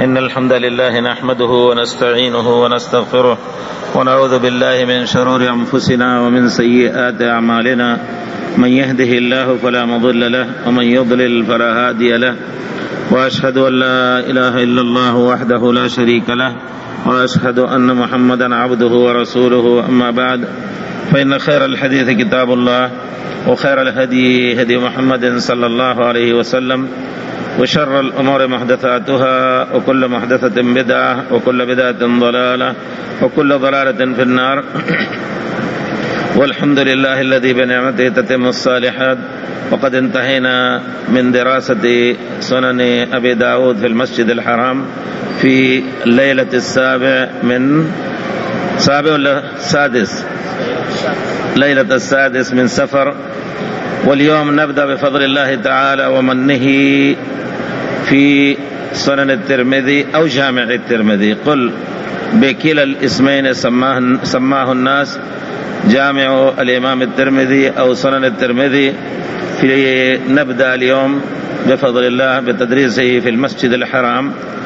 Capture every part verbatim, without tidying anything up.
إن الحمد لله نحمده ونستعينه ونستغفره ونعوذ بالله من شرور أنفسنا ومن سيئات أعمالنا. من يهده الله فلا مضل له ومن يضلل فلا هادي له، وأشهد أن لا إله إلا الله وحده لا شريك له، وأشهد أن محمدا عبده ورسوله. أما بعد، فإن خير الحديث كتاب الله، وخير الهدي هدي محمد صلى الله عليه وسلم، وشر الأمور محدثاتها، وكل محدثة بدعة، وكل بدعة ضلالة، وكل ضلالة في النار. والحمد لله الذي بنعمته تتم الصالحات. وقد انتهينا من دراسة سنن أبي داود في المسجد الحرام في الليلة السابع من سابع ولا سادس ليلة السادس من سفر. واليوم نبدأ بفضل الله تعالى ومنه في سنن الترمذي أو جامع الترمذي. قل بكلا الاسمين سماه, سماه الناس جامع الإمام الترمذي أو سنن الترمذي. في نبدأ اليوم بفضل الله بتدريسه في المسجد الحرام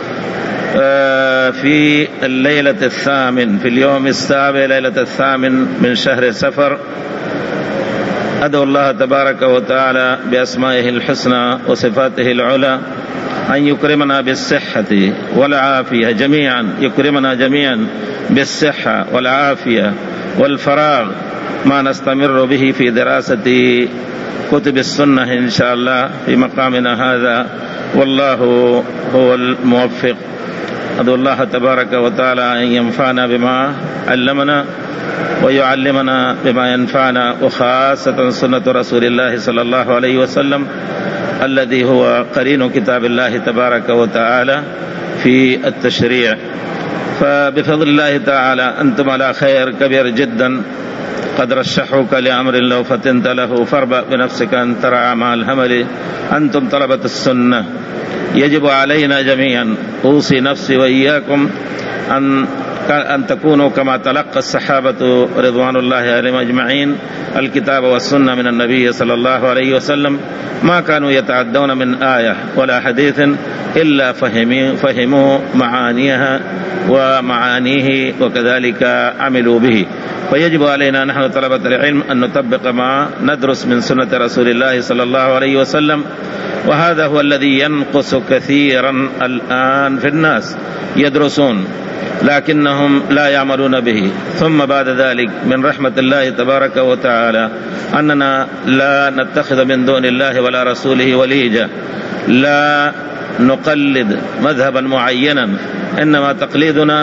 في الليلة الثامن، في اليوم السابع ليلة الثامن من شهر سفر. أدعو الله تبارك وتعالى بأسمائه الحسنى وصفاته العلى أن يكرمنا بالصحة والعافية جميعا، يكرمنا جميعا بالصحة والعافية والفراغ ما نستمر به في دراسة كتب السنة إن شاء الله في مقامنا هذا، والله هو الموفق. أدعو الله تبارك وتعالى أن ينفعنا بما علمنا ويعلمنا بما ينفعنا، وخاصة سنة رسول الله صلى الله عليه وسلم الذي هو قرين كتاب الله تبارك وتعالى في التشريع. فبفضل الله تعالى أنتم على خير كبير جدا. قد رشحوك لأمر لو فتنت له فاربأ بنفسك أن ترعى مع الهمل. أنتم طلبة السنة، يجب علينا جميعا، أوصي نفسي وإياكم أن أن تكونوا كما تلقى الصحابة رضوان الله عليهم أجمعين الكتاب والسنة من النبي صلى الله عليه وسلم. ما كانوا يتعدون من آية ولا حديث إلا فهموا, فهموا معانيها ومعانيه، وكذلك عملوا به. فيجب علينا نحن طلبة العلم أن نطبق ما ندرس من سنة رسول الله صلى الله عليه وسلم. وهذا هو الذي ينقص كثيرا الآن في الناس، يدرسون لكنهم لا يعملون به. ثم بعد ذلك من رحمة الله تبارك وتعالى أننا لا نتخذ من دون الله ولا رسوله وليجة، لا نقلد مذهبا معينا، إنما تقليدنا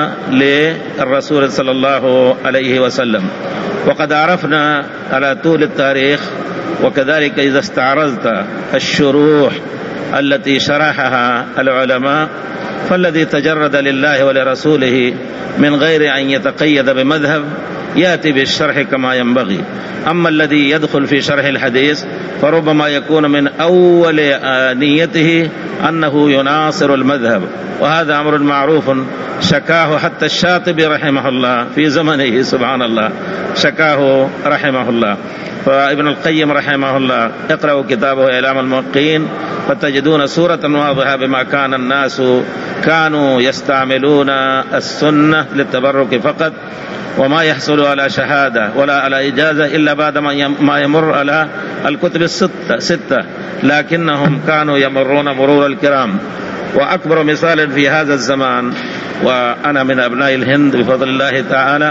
للرسول صلى الله عليه وسلم. وقد عرفنا على طول التاريخ، وكذلك إذا استعرضت الشروح التي شرحها العلماء، فالذي تجرد لله ولرسوله من غير أن يتقيد بمذهب يأتي بالشرح كما ينبغي. أما الذي يدخل في شرح الحديث فربما يكون من أول نيته أنه يناصر المذهب، وهذا أمر معروف شكاه حتى الشاطبي رحمه الله في زمنه، سبحان الله، شكاه رحمه الله. فابن القيم رحمه الله اقرأوا كتابه إعلام الموقعين فتجدون صورة واضحة بما كان الناس كانوا يستعملون السنة للتبرك فقط، وما يحصل على شهادة ولا على إجازة إلا بعد ما يمر على الكتب الستة ستة لكنهم كانوا يمرون مرور الكرام. وأكبر مثال في هذا الزمان، وأنا من أبناء الهند بفضل الله تعالى،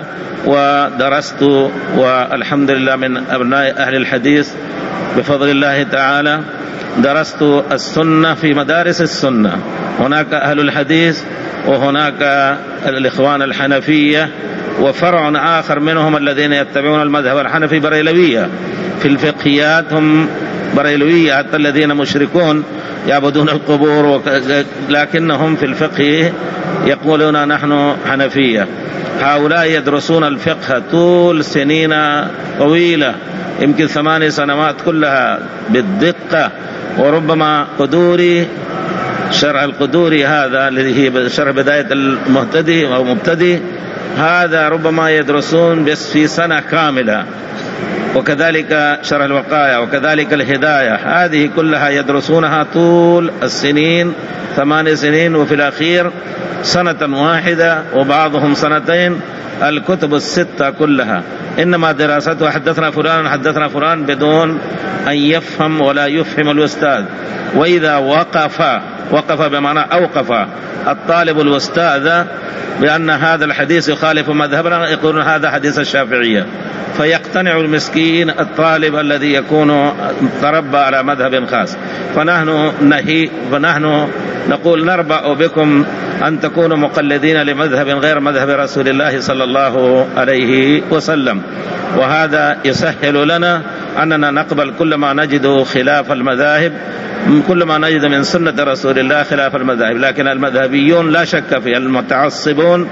ودرست والحمد لله من أبناء أهل الحديث بفضل الله تعالى، درست السنة في مدارس السنة. هناك أهل الحديث وهناك الإخوان الحنفية، وفرع آخر منهم الذين يتبعون المذهب الحنفي بريلوية. في الفقهيات هم بريلوية، حتى الذين مشركون يعبدون القبور، لكنهم في الفقه يقولون نحن حنفية. هؤلاء يدرسون الفقه طول سنين طويلة، يمكن ثماني سنوات كلها بالدقة. وربما قدوري، شرح القدوري هذا الذي هي شرح بداية المهتدي أو مبتدي، هذا ربما يدرسون بس في سنة كاملة. وكذلك شرح الوقاية، وكذلك الهداية، هذه كلها يدرسونها طول السنين، ثمان سنين، وفي الأخير سنة واحدة وبعضهم سنتين. الكتب الستة كلها إنما دراسته حدثنا فلان حدثنا فلان بدون أن يفهم ولا يفهم الأستاذ. وإذا وقف وقف بمعنى أوقف الطالب الأستاذ بأن هذا الحديث يخالف مذهبنا، يقولون هذا حديث الشافعية، فيقتنع المسكين الطالب الذي يكون تربى على مذهب خاص. فنحن نهي فنحن نقول نربأ بكم أن تكونوا مقلدين لمذهب غير مذهب رسول الله صلى الله عليه وسلم، وهذا يسهل لنا أننا نقبل كل ما نجد خلاف المذاهب، كل ما نجد من سنة رسول الله خلاف المذاهب. لكن المذهبيون لا شك في المتعصبون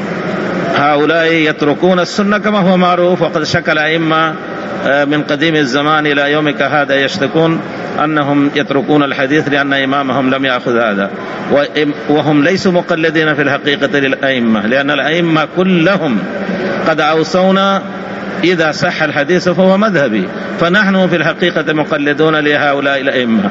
هؤلاء يتركون السنة كما هو معروف، وقد شكل أئمة من قديم الزمان إلى يومك هذا يشتكون أنهم يتركون الحديث لأن إمامهم لم يأخذ هذا، وهم ليسوا مقلدين في الحقيقة للأئمة، لأن الأئمة كلهم قد أوصونا إذا صح الحديث فهو مذهبي، فنحن في الحقيقة مقلدون لهؤلاء الأئمة.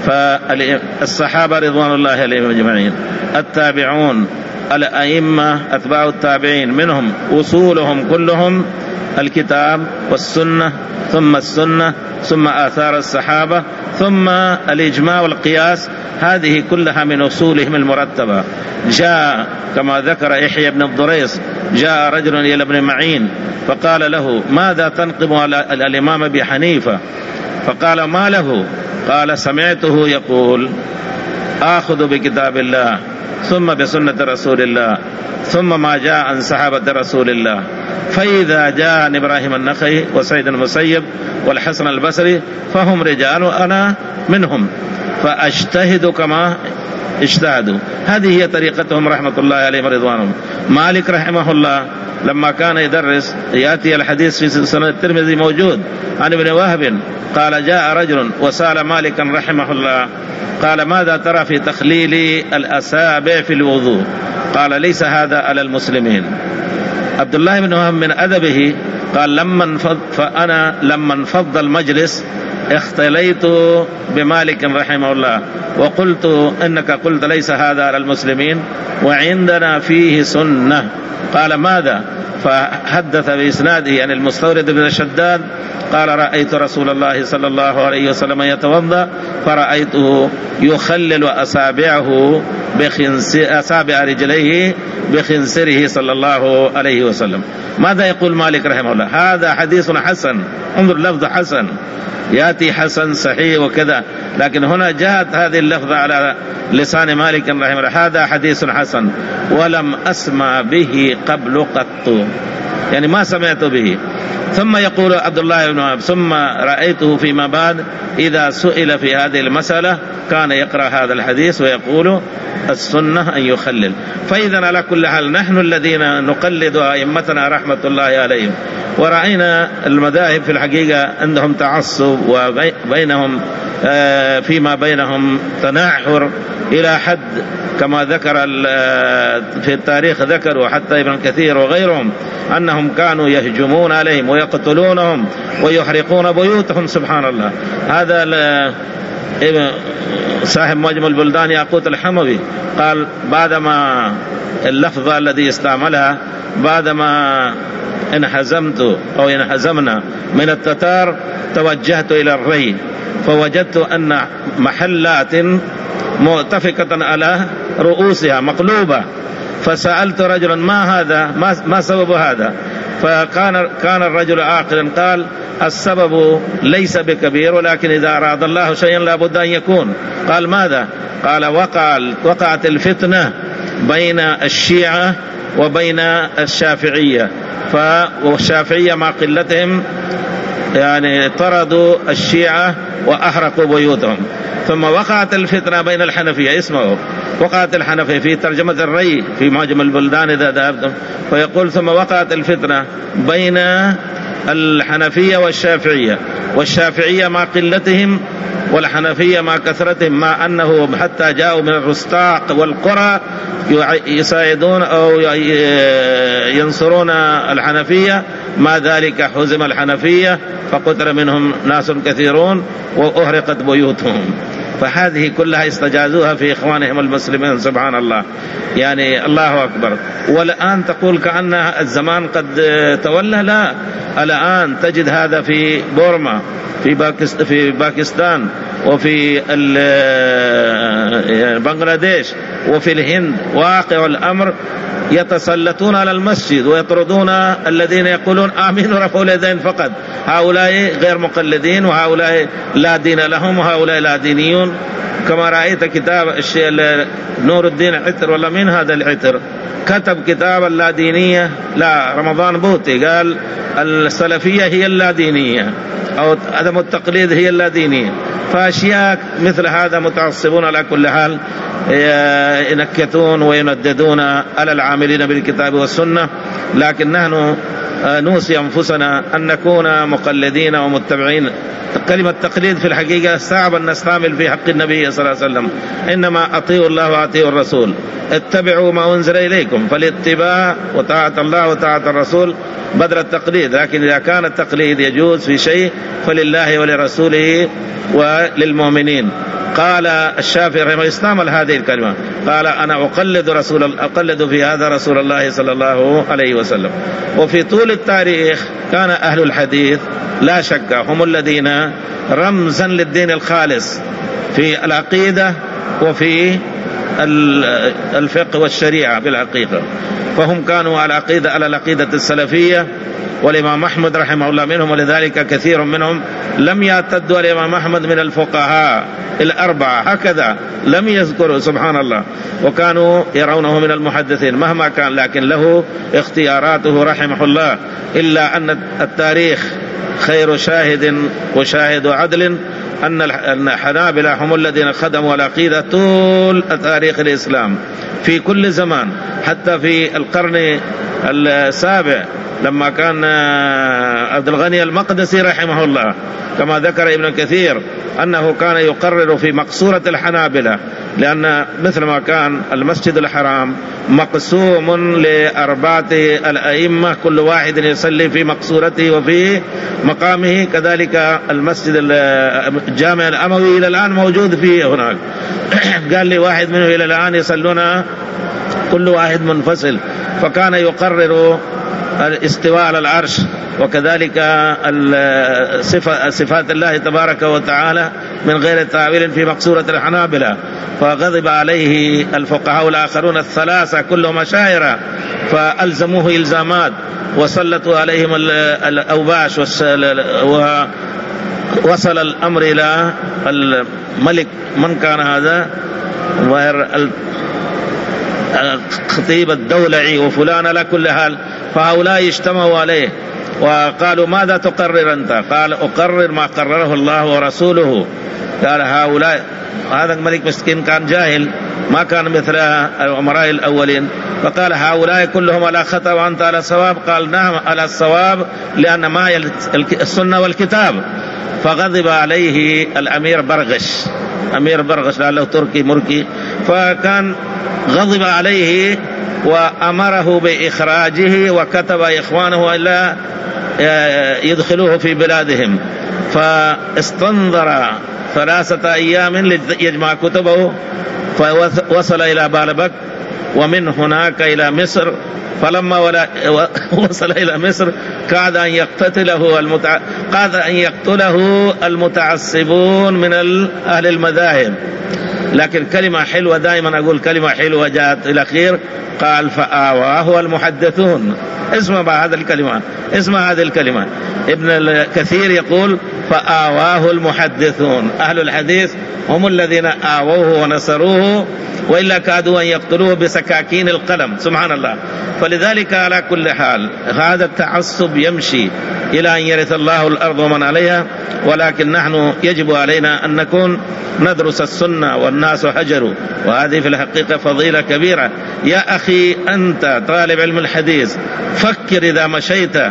فالصحابة رضوان الله عليهم أجمعين، التابعون، الأئمة أتباع التابعين، منهم أصولهم كلهم الكتاب والسنة، ثم السنة، ثم آثار الصحابة، ثم الإجماع والقياس، هذه كلها من أصولهم المرتبة. جاء كما ذكر يحيى بن الضريس، جاء رجل إلى ابن معين فقال له ماذا تنقم على الإمام أبي حنيفة؟ فقال ما له؟ قال سمعته يقول آخذ بكتاب الله ثم بسنة رسول الله ثم ما جاء عن صحابة رسول الله، فإذا جاء عن إبراهيم النخعي وسعيد المسيب والحسن البصري فهم رجال وأنا منهم، فأجتهد كما اجتهدوا. هذه هي طريقتهم رحمة الله عليهم رضوانهم. مالك رحمه الله لما كان يدرس يأتي الحديث في سنن الترمذي موجود عن ابن وهب قال جاء رجل وسأل مالكا رحمه الله قال ماذا ترى في تخليل الأصابع في الوضوء؟ قال ليس هذا على المسلمين. عبد الله بن وهب من أدبه قال لما انفض فأنا لما انفض المجلس اختليت بمالك رحمه الله وقلت إنك قلت ليس هذا على المسلمين وعندنا فيه سنة. قال ماذا؟ فحدث بإسناده يعني المستورد بن شداد قال رأيت رسول الله صلى الله عليه وسلم يتوضأ فرأيته يخلل أصابعه بخنسر أصابع رجليه بخنسره صلى الله عليه وسلم. ماذا يقول مالك رحمه الله؟ هذا حديث حسن، انظر لفظ حسن، يأتي حسن صحيح وكذا، لكن هنا جاءت هذه اللفظة على لسان مالك رحمه الله هذا حديث حسن ولم أسمع به قبل قط، يعني ما سمعت به. ثم يقول عبد الله بن وهب ثم رأيته فيما بعد إذا سئل في هذه المسألة كان يقرأ هذا الحديث ويقول السنة أن يخلل. فإذا على كل حال نحن الذين نقلد أئمتنا رحمة الله عليهم، ورأينا المذاهب في الحقيقة عندهم تعصب وبينهم فيما بينهم تناحر إلى حد كما ذكر في التاريخ ذكروا حتى ابن كثير وغيرهم أنهم كانوا يهجمون عليهم ويقتلونهم ويحرقون بيوتهم. سبحان الله. هذا صاحب معجم البلدان ياقوت الحموي قال بعدما اللفظة الذي استعملها بعدما انهزمت أو انهزمنا من التتار توجهت إلى الري فوجدت أن محلات مؤتفقة على رؤوسها مقلوبة، فسألت رجلا ما هذا ما, ما سبب هذا؟ فكان كان الرجل عاقلا قال السبب ليس بكبير ولكن إذا أراد الله شيئا لا بد أن يكون. قال ماذا؟ قال وقع وقعت الفتنة بين الشيعة وبين الشافعية، فالشافعية مع قلتهم يعني طردوا الشيعة وأحرقوا بيوتهم. ثم وقعت الفتنة بين الحنفية، اسمعوا، وقعت الحنفية في ترجمة الري في معجم البلدان إذا ذهبتم فيقول ثم وقعت الفتنة بين الحنفية والشافعية، والشافعية مع قلتهم والحنفية مع كثرتهم، مع أنه حتى جاءوا من الرستاق والقرى يساعدون أو ينصرون الحنفية ما ذلك حزم الحنفية فقتل منهم ناس كثيرون وأهرقت بيوتهم. فهذه كلها استجازوها في إخوانهم المسلمين. سبحان الله، يعني الله أكبر. والآن تقول كأن الزمان قد تولى، لا، الآن تجد هذا في بورما، في باكستان، وفي بنغلاديش، وفي الهند. واقع الأمر يتسلطون على المسجد ويطردون الذين يقولون آمين ورفعوا اليدين فقط. هؤلاء غير مقلدين، وهؤلاء لا دين لهم، وهؤلاء لا دينيون. كما رأيت كتاب الشيء نور الدين عتر، ولا من هذا العتر، كتب كتاب اللادينية، لا رمضان بوتي، قال السلفية هي اللادينية أو عدم التقليد هي اللادينية. فأشياء مثل هذا متعصبون على كل حال ينكتون وينددون على العاملين بالكتاب والسنة. لكن نحن نوصي أنفسنا أن نكون مقلدين ومتبعين. كلمة تقليد في الحقيقة صعب أن نستعمل في حق النبي صلى الله عليه وسلم، إنما أطيعوا الله وأطيعوا الرسول، اتبعوا ما أنزل إليكم، فالاتباع وطاعة الله وطاعة الرسول بدل التقليد. لكن إذا كان التقليد يجوز في شيء فلله ولرسوله وللمؤمنين. قال الشافعي رحمه الله استعمل هذه الكلمة، قال أنا أقلد رسول أقلد في هذا رسول الله صلى الله عليه وسلم. وفي طول التاريخ كان أهل الحديث لا شك هم الذين رمزا للدين الخالص في العقيدة وفي الفقه والشريعة بالحقيقة. فهم كانوا على العقيدة على العقيدة السلفية، والإمام أحمد رحمه الله منهم، ولذلك كثير منهم لم يعتدوا الإمام أحمد من الفقهاء الأربعة، هكذا لم يذكروا. سبحان الله. وكانوا يرونه من المحدثين مهما كان، لكن له اختياراته رحمه الله. إلا أن التاريخ خير شاهد وشاهد عدل أن الحنابلة هم الذين خدموا العقيدة طول تاريخ الإسلام في كل زمان. حتى في القرن السابع لما كان عبد الغني المقدسي رحمه الله، كما ذكر ابن كثير أنه كان يقرر في مقصورة الحنابلة، لأن مثل ما كان المسجد الحرام مقسوم لأربعة الأئمة كل واحد يصلي في مقصورته وفي مقامه، كذلك المسجد الجامع الأموي إلى الآن موجود فيه هناك. قال لي واحد منه إلى الآن يصلون كل واحد منفصل. فكان يقرر الاستواء على العرش، وكذلك صفات الله تبارك وتعالى من غير تأويل في مقصورة الحنابلة. فغضب عليه الفقهاء الآخرون الثلاثة كلهم أشاعرة، فألزموه إلزامات وسلطوا عليهم الأوباش، ووصل الأمر إلى الملك من كان هذا خطيب الدولعي وفلان على كل حال. فهؤلاء اجتمعوا عليه وقالوا ماذا تقرر أنت؟ قال أقرر ما قرره الله ورسوله. قال هؤلاء، هذا الملك مسكين كان جاهل ما كان مثل الأمراء الأولين، فقال هؤلاء كلهم على خطأ وأنت على صواب. قال نعم على الصواب، لأن ما السنة والكتاب. فغضب عليه الأمير برغش، أمير برغش لعله تركي مركي، فكان غضب عليه وأمره بإخراجه، وكتب إخوانه إلا يدخلوه في بلادهم. فاستنظر ثلاثة أيام ليجمع كتبه، فوصل إلى بالبك ومن هناك إلى مصر. فلما وصل إلى مصر كاد أن يقتله المتع... قاد أن يقتله المتعصبون من أهل المذاهب. لكن كلمة حلوة، دائما أقول كلمة حلوة جاءت إلى الأخير، قال فآواه المحدثون. اسمع هذا الكلمة، اسمع هذه الكلمة. ابن الكثير يقول فآواه المحدثون. أهل الحديث هم الذين آووه ونصروه، وإلا كادوا أن يقتلوه بسكاكين القلم. سبحان الله. فلذلك على كل حال هذا التعصب يمشي إلى أن يرث الله الأرض ومن عليها، ولكن نحن يجب علينا أن نكون ندرس السنة والناس هجروا، وهذه في الحقيقة فضيلة كبيرة. يا أخي أنت طالب علم الحديث، فكر إذا مشيت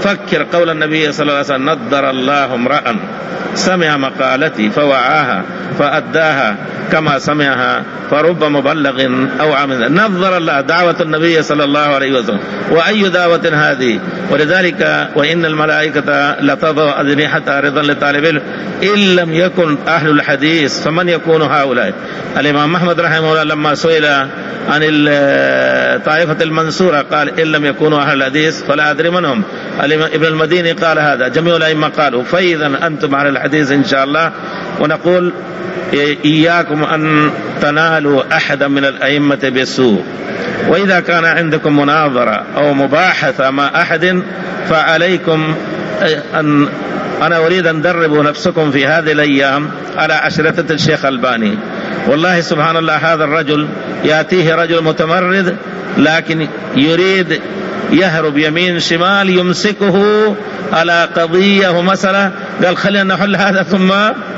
فكر قول النبي صلى الله عليه وسلم: نضر الله امرأ سمع مقالتي فوعاها فأداها كما سمعها فرب مبلغ أو عامل. نظر الله دعوة النبي صلى الله عليه وسلم، وأي دعوة هذه؟ ولذلك وإن الملائكة لتضع أجنحتها رضا لطالب العلم إن لم يكن أهل الحديث فمن يكون هؤلاء؟ الإمام أحمد رحمه الله لما سئل عن الطائفة المنصورة قال: إن لم يكونوا أهل الحديث فلا أدري من هم. ابن المديني قال هذا، جميع الأئمة قالوا. فإذا أنتم أهل الحديث إن شاء الله. ونقول: إياكم أن تنالوا أحدا من الأئمة بالسوء، وإذا كان عندكم مناظرة أو مباحثة مع أحد فعليكم أن أنا أريد أن دربوا نفسكم في هذه الأيام على أشرطة الشيخ الباني. والله سبحان الله، هذا الرجل يأتيه رجل متمرد لكن يريد يهرب يمين شمال، يمسكه على قضية ومسألة، قال: خلينا نحل هذا ثم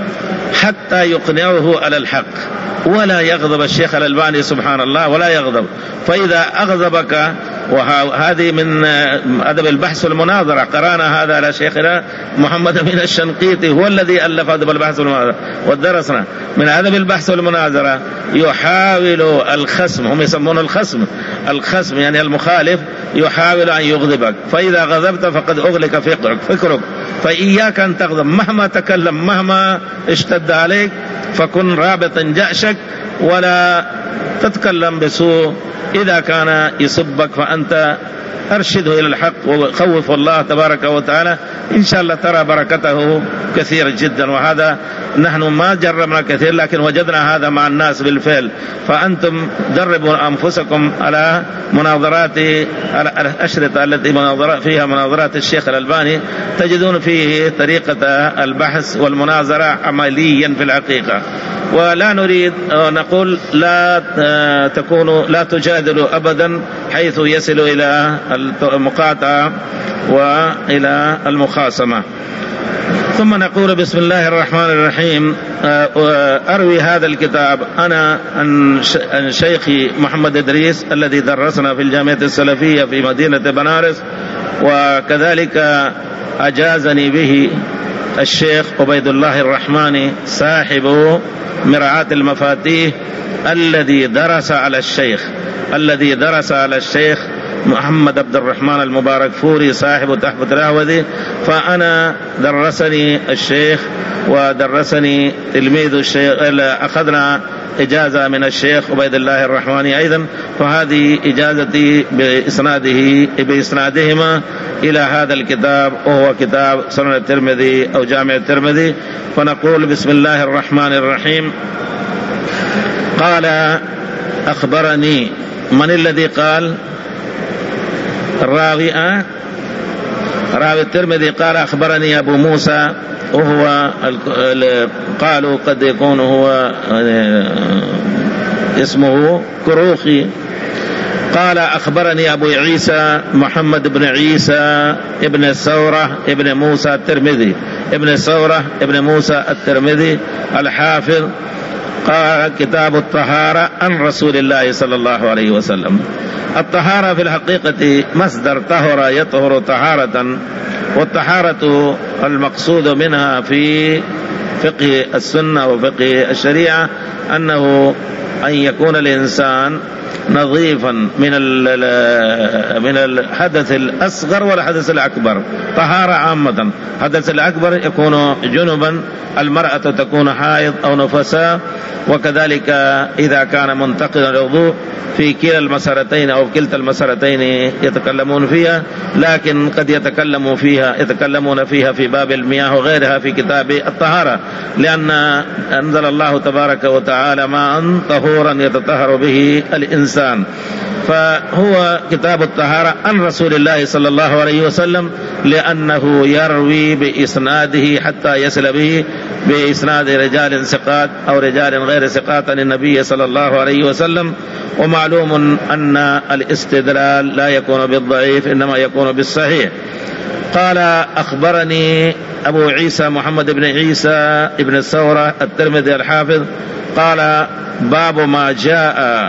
حتى يقنعه على الحق. ولا يغضب الشيخ الألباني سبحان الله، ولا يغضب. فإذا أغضبك، وهذه من أدب البحث والمناظرة، قرانا هذا على شيخنا محمد أمين الشنقيطي، هو الذي ألف أدب البحث والمناظرة ودرسنا. من أدب البحث والمناظرة يحاول الخصم، هم يسمون الخصم الخصم يعني المخالف، يحاول أن يغضبك، فإذا غضبت فقد أغلق فكرك فكرك فإياك أن تغضب مهما تكلم، مهما اشتد عليك، فكن رابطا جأشك ولا تتكلم بسوء. إذا كان يسبك فأنت أرشده إلى الحق وخوف الله تبارك وتعالى، إن شاء الله ترى بركته كثير جدا. وهذا نحن ما جربنا كثير، لكن وجدنا هذا مع الناس بالفعل. فأنتم دربوا أنفسكم على مناظرات الأشرطة التي مناظرات فيها مناظرات الشيخ الألباني، تجدون فيه طريقة البحث والمناظرة عمليا في الحقيقة. ولا نريد نقول لا تكونوا لا تجادلوا أبدا حيث يصل إلى المقاطعة وإلى المخاصمة. ثم نقول: بسم الله الرحمن الرحيم. أروي هذا الكتاب أنا عن شيخي محمد إدريس الذي درسنا في الجامعة السلفية في مدينة بنارس، وكذلك أجازني به الشيخ عبيد الله الرحماني صاحب مرعاة المفاتيح الذي درس على الشيخ الذي درس على الشيخ محمد عبد الرحمن المبارك فوري صاحب تحفة الأهوذي. فأنا درسني الشيخ ودرسني تلميذ الشيخ، أخذنا إجازة من الشيخ عبيد الله الرحماني أيضا، فهذه إجازتي بإسناده بإسنادهما إلى هذا الكتاب، وهو كتاب سنن الترمذي أو جامع الترمذي. فنقول: بسم الله الرحمن الرحيم. قال: أخبرني. من الذي قال؟ الراوي راوي الترمذي قال: أخبرني أبو موسى، وهو قالوا قد يكون هو اسمه كروخي. قال: أخبرني أبو عيسى محمد بن عيسى ابن الثورة ابن موسى الترمذي ابن الثورة ابن موسى الترمذي الحافظ. قال: كتاب الطهارة عن رسول الله صلى الله عليه وسلم. الطهارة في الحقيقة مصدر طهر يطهر طهارة، والطهارة المقصود منها في فقه السنة وفقه الشريعة أنه أن يكون الإنسان نظيفا من من الحدث الأصغر والحدث الأكبر. طهارة عامة، الحدث الأكبر يكون جنبا، المرأة تكون حائض أو نفساء، وكذلك إذا كان منتقضا الوضوء في كلا المسارتين أو كلتا المسارتين يتكلمون فيها، لكن قد يتكلموا فيها يتكلمون فيها في باب المياه وغيرها في كتاب الطهارة، لأن أنزل الله تبارك وتعالى ماء طهورا يتطهر به الإنسان. فهو كتاب الطهارة عن رسول الله صلى الله عليه وسلم، لأنه يروي بإسناده حتى يصل به بإسناد رجال ثقات أو رجال غير ثقات عن النبي صلى الله عليه وسلم. ومعلوم أن الاستدلال لا يكون بالضعيف، إنما يكون بالصحيح. قال: أخبرني أبو عيسى محمد بن عيسى ابن الثورة الترمذي الحافظ. قال: باب ما جاء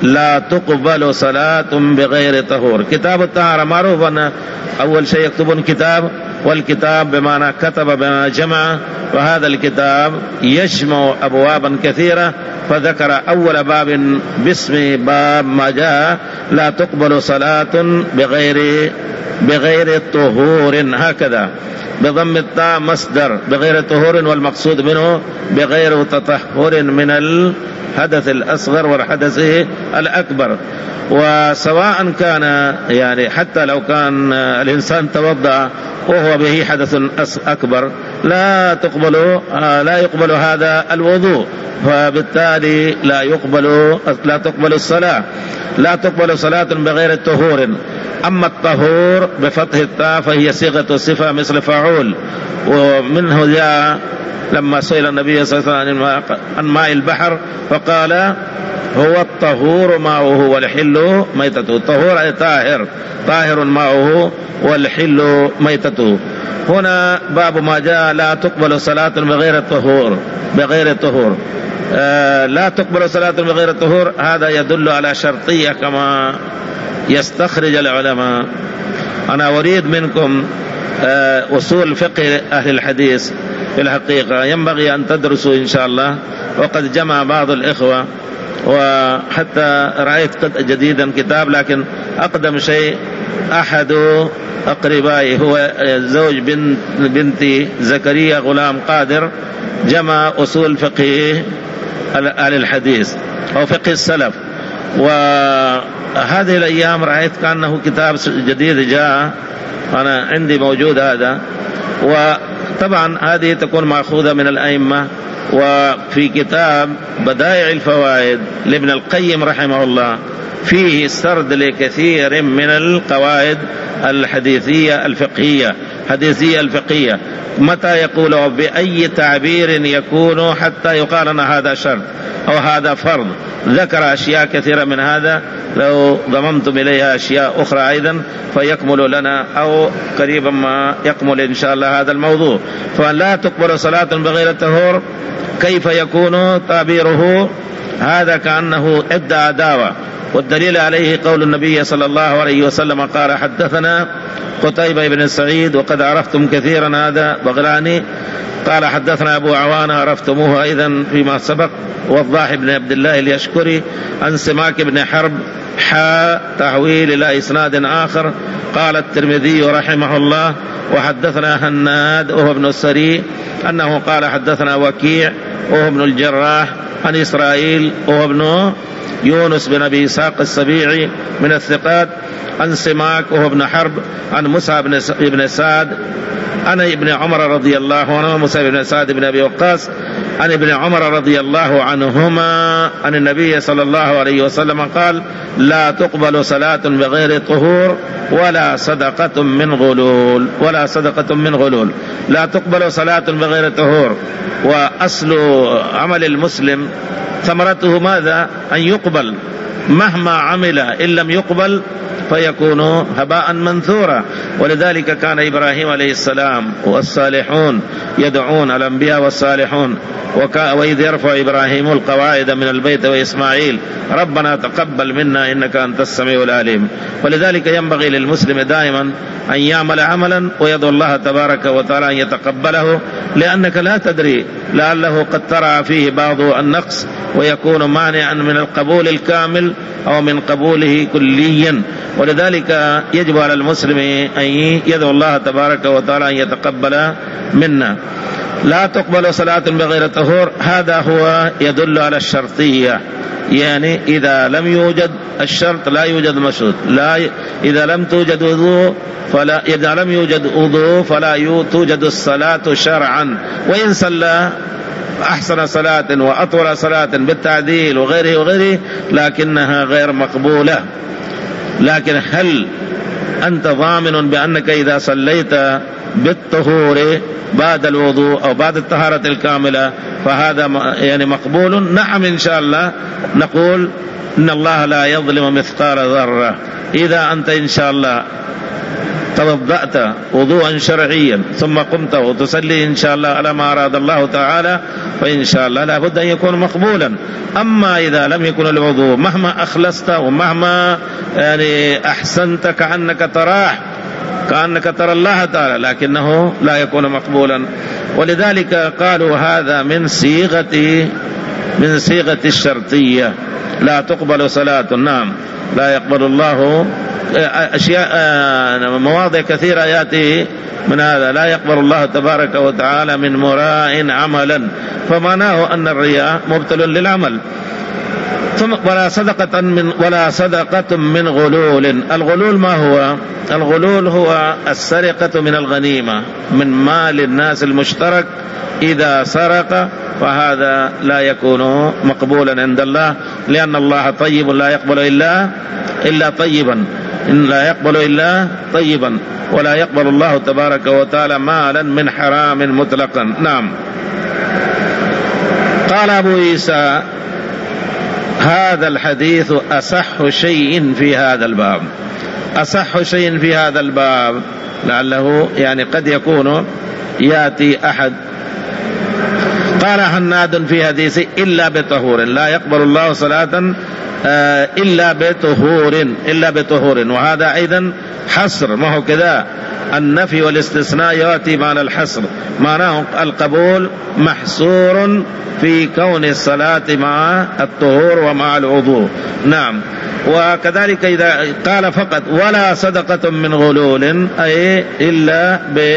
لا تقبل صلاة بغير طهور. كتاب الطهارة معروف أن أول شيء يكتبون كتاب، والكتاب بمعنى كتب بمعنى جمع، وهذا الكتاب يجمع أبوابا كثيرة، فذكر أول باب باسم باب ما جاء لا تقبل صلاة بغير بغير طهور، هكذا بضم التاء مصدر بغير طهور، والمقصود منه بغير تطهر من الحدث الأصغر والحدث الأكبر. وسواء كان يعني حتى لو كان الإنسان توضأ وهو به حدث أكبر لا تقبل لا يقبل هذا الوضوء، فبالتالي لا يقبل لا تقبل الصلاة لا تقبل صلاة بغير طهور. أما الطهور بفتح التاء فهي صيغة صفة مثل فاعول، ومنه جاء لما سئل النبي صلى الله عليه وسلم عن ماء البحر فقال هو الطهور ماؤه والحل ميتته. الطهور أي طاهر، طاهر ماؤه والحل ميتته. هنا باب ما جاء لا تقبل صلاة بغير الطهور بغير الطهور آه لا تقبل صلاة بغير الطهور، هذا يدل على شرطية كما يستخرج العلماء. أنا أريد منكم آه أصول فقه أهل الحديث في الحقيقة ينبغي أن تدرسوا إن شاء الله، وقد جمع بعض الإخوة، وحتى رأيت جديدا كتاب، لكن أقدم شيء أحد أقربائي هو زوج بنت بنتي زكريا غلام قادر، جمع أصول فقه أهل الحديث أو فقه السلف. وهذه الأيام رأيت كأنه كتاب جديد جاء، أنا عندي موجود هذا، وطبعا هذه تكون مأخوذة من الأئمة. وفي كتاب بدائع الفوائد لابن القيم رحمه الله فيه سرد لكثير من القواعد الحديثية الفقهية حديثية الفقهية متى يقول بأي تعبير يكون حتى يقال أن هذا شرط أو هذا فرض. ذكر أشياء كثيرة من هذا، لو ضممتم إليها أشياء أخرى أيضا فيكمل لنا أو قريبا ما يكمل إن شاء الله هذا الموضوع. فلا تقبل صلاة بغير الطهور، كيف يكون تعبيره؟ هذا كأنه ادعى دعوة، والدليل عليه قول النبي صلى الله عليه وسلم قال حدثنا قتيبة بن سعيد، وقد عرفتم كثيرا هذا بغلاني، قال حدثنا أبو عوانة عرفتموه أيضا فيما سبق، وضاح بن عبد الله اليشكري عن سماك بن حرب حا تحويل إلى إسناد آخر. قال الترمذي رحمه الله وحدثنا هناد وهو ابن السري أنه قال حدثنا وكيع وهو ابن الجراح عن إسرائيل وهو ابن يونس بن أبي إسحاق السبيعي من الثقات عن سماك وهو ابن حرب عن موسى بن سعد عن ابن عمر رضي الله عنه موسى بن سعد بن أبي وقاص عن ابن عمر رضي الله عنهما عن النبي صلى الله عليه وسلم قال لا تقبل صلاة بغير طهور ولا صدقة من غلول ولا صدقة من غلول لا تقبل صلاة بغير طهور. وأصل عمل المسلم ثمرته ماذا؟ أن يقبل، مهما عمل إن لم يقبل فيكون هباء منثورا. ولذلك كان إبراهيم عليه السلام والصالحون يدعون الأنبياء والصالحون، وإذ يرفع إبراهيم القواعد من البيت وإسماعيل ربنا تقبل منا إنك أنت السميع العليم. ولذلك ينبغي للمسلم دائما أن يعمل عملا ويدعو الله تبارك وتعالى أن يتقبله، لأنك لا تدري لعله قد ترى فيه بعض النقص ويكون مانعا من القبول الكامل أو من قبوله كليا. ولذلك يجب على المسلم أن يدعو الله تبارك وتعالى أن يتقبل منا. لا تقبل صلاة بغير طهور، هذا هو يدل على الشرطية، يعني إذا لم يوجد الشرط لا يوجد مشروط، لا إذا لم توجد وضوء فلا إذا لم يوجد وضوء فلا توجد الصلاة شرعا، وإن صلى أحسن صلاة وأطول صلاة بالتعديل وغيره وغيره لكنها غير مقبولة. لكن هل أنت ضامن بأنك إذا صليت بالطهور بعد الوضوء أو بعد الطهارة الكاملة فهذا يعني مقبول؟ نعم إن شاء الله. نقول إن الله لا يظلم مثقال ذرة. إذا أنت إن شاء الله توضأت وضوءا شرعيا ثم قمت وتصلي إن شاء الله على ما أراد الله تعالى فإن شاء الله لا بد أن يكون مقبولا. أما إذا لم يكن الوضوء مهما أخلصت ومهما يعني أحسنت كأنك تراه كأنك ترى الله تعالى لكنه لا يكون مقبولا. ولذلك قالوا هذا من صيغة من صيغة الشرطية، لا تقبل صلاة. نعم، لا يقبل الله أشياء مواضع كثيرة يأتي من هذا، لا يقبل الله تبارك وتعالى من مراء عملا، فمعناه أن الرياء مبطل للعمل. ثم ولا صدقة من ولا صدقة من غلول. الغلول ما هو؟ الغلول هو السرقة من الغنيمة من مال الناس المشترك، إذا سرق فهذا لا يكون مقبولا عند الله، لأن الله طيب لا يقبل إلا إلا طيبا، إن لا يقبل إلا طيبا، ولا يقبل الله تبارك وتعالى مالا من حرام مطلقا. نعم. قال أبو عيسى هذا الحديث أصح شيء في هذا الباب. أصح شيء في هذا الباب، لعله يعني قد يكون يأتي أحد. قال حناد في حديث إلا بطهور، لا يقبل الله صلاة إلا بطهور إلا بطهور، وهذا أيضا حصر، ما هو كذا النفي والاستثناء يأتي معنى الحصر، معناه القبول محصور في كون الصلاة مع الطهور ومع الوضوء. نعم. وكذلك إذا قال فقط ولا صدقة من غلول، أي إلا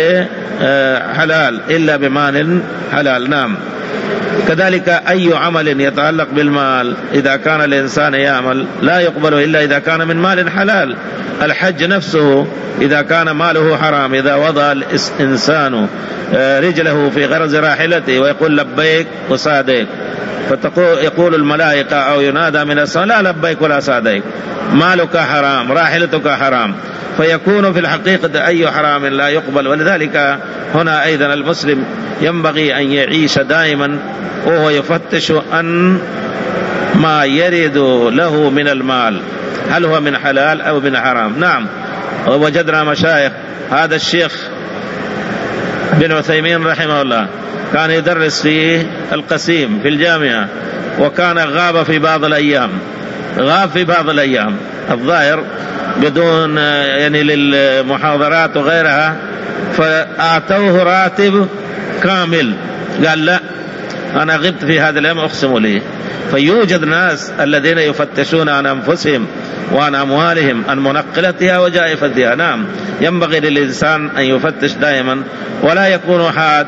بحلال، إلا بمال حلال. نعم. كذلك أي عمل يتعلق بالمال إذا كان الإنسان يعمل لا يقبل إلا إذا كان من مال حلال. الحج نفسه إذا كان ماله حرام، إذا وضع الإنسان رجله في غرز راحلته ويقول لبيك وسعديك، فيقول الملائكة أو ينادى من السماء لا لبيك ولا سعديك، مالك حرام، راحلتك حرام، فيكون في الحقيقة أي حرام لا يقبل. ولذلك هنا أيضا المسلم ينبغي أن يعيش دائما وهو يفتش أن ما يرد له من المال هل هو من حلال أو من حرام. نعم. وجدنا مشايخ، هذا الشيخ بن عثيمين رحمه الله كان يدرس في القسيم في الجامعة، وكان غاب في بعض الأيام غاب في بعض الأيام الظاهر بدون يعني للمحاضرات وغيرها، فأعطوه راتب كامل، قال لا أنا غبت في هذا اليوم أقسم لي. فيوجد ناس الذين يفتشون عن أنفسهم وعن أموالهم عن منقلتها وجائفتها. نعم. ينبغي للإنسان أن يفتش دائما ولا يكون حاد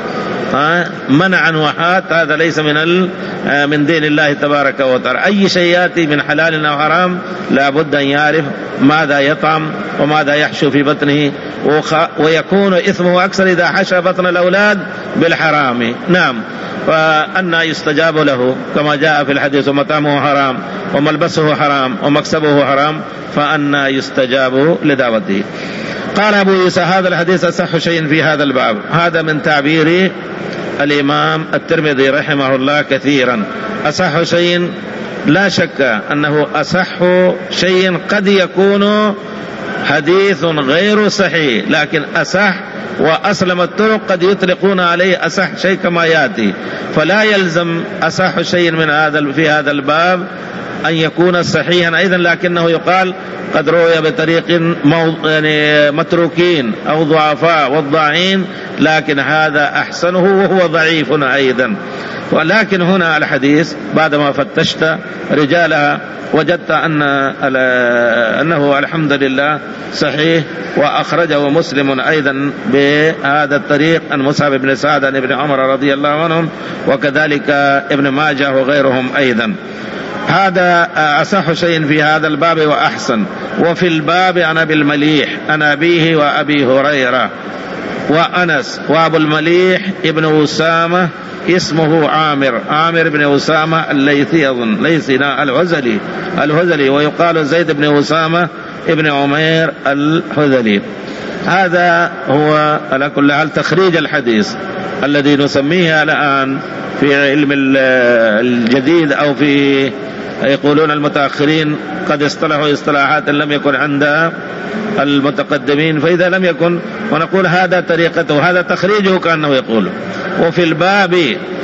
منعا وحاد، هذا ليس من من دين الله تبارك وتعالى. أي شيء يأتي من حلال أو حرام لا بد أن يعرف ماذا يطعم وماذا يحشو في بطنه، ويكون إثمه أكثر إذا حشى بطن الأولاد بالحرام. نعم. فأنا يستجاب له كما جاء في الحديث ومطعمه حرام وملبسه حرام ومكسبه حرام، فأنا يستجاب لدعوته. قال أبو عيسى هذا الحديث أصح شيء في هذا الباب. هذا من تعبير الإمام الترمذي رحمه الله كثيرا. أصح شيء لا شك أنه أصح شيء، قد يكون حديث غير صحيح لكن أصح، وأسلم الطرق قد يطلقون عليه أصح شيء كما يأتي، فلا يلزم أصح شيء من هذا في هذا الباب أن يكون صحيحا أيضا، لكنه يقال قد روي بطريق يعني متروكين أو ضعفاء والضعين، لكن هذا أحسنه وهو ضعيف أيضا. ولكن هنا الحديث بعدما فتشت رجالها وجدت أن أنه الحمد لله صحيح، وأخرجه مسلم أيضا بهذا الطريق عن مصعب بن سعد عن ابن عمر رضي الله عنهم، وكذلك ابن ماجه وغيرهم أيضا. هذا أصح شيء في هذا الباب وأحسن. وفي الباب عن أبي المليح عن أبيه وأبي هريرة وأنس وأبو المليح ابن أسامة اسمه عامر عامر بن أسامة الليثي، أظن ليثي الهذلي الهذلي ويقال زيد بن أسامة ابن عمير الهذلي. هذا هو على كل حال تخريج الحديث الذي نسميه الآن في علم الجديد أو في يقولون المتأخرين قد اصطلحوا اصطلاحات لم يكن عند المتقدمين، فإذا لم يكن ونقول هذا طريقته، هذا تخريجه كأنه يقول. وفي الباب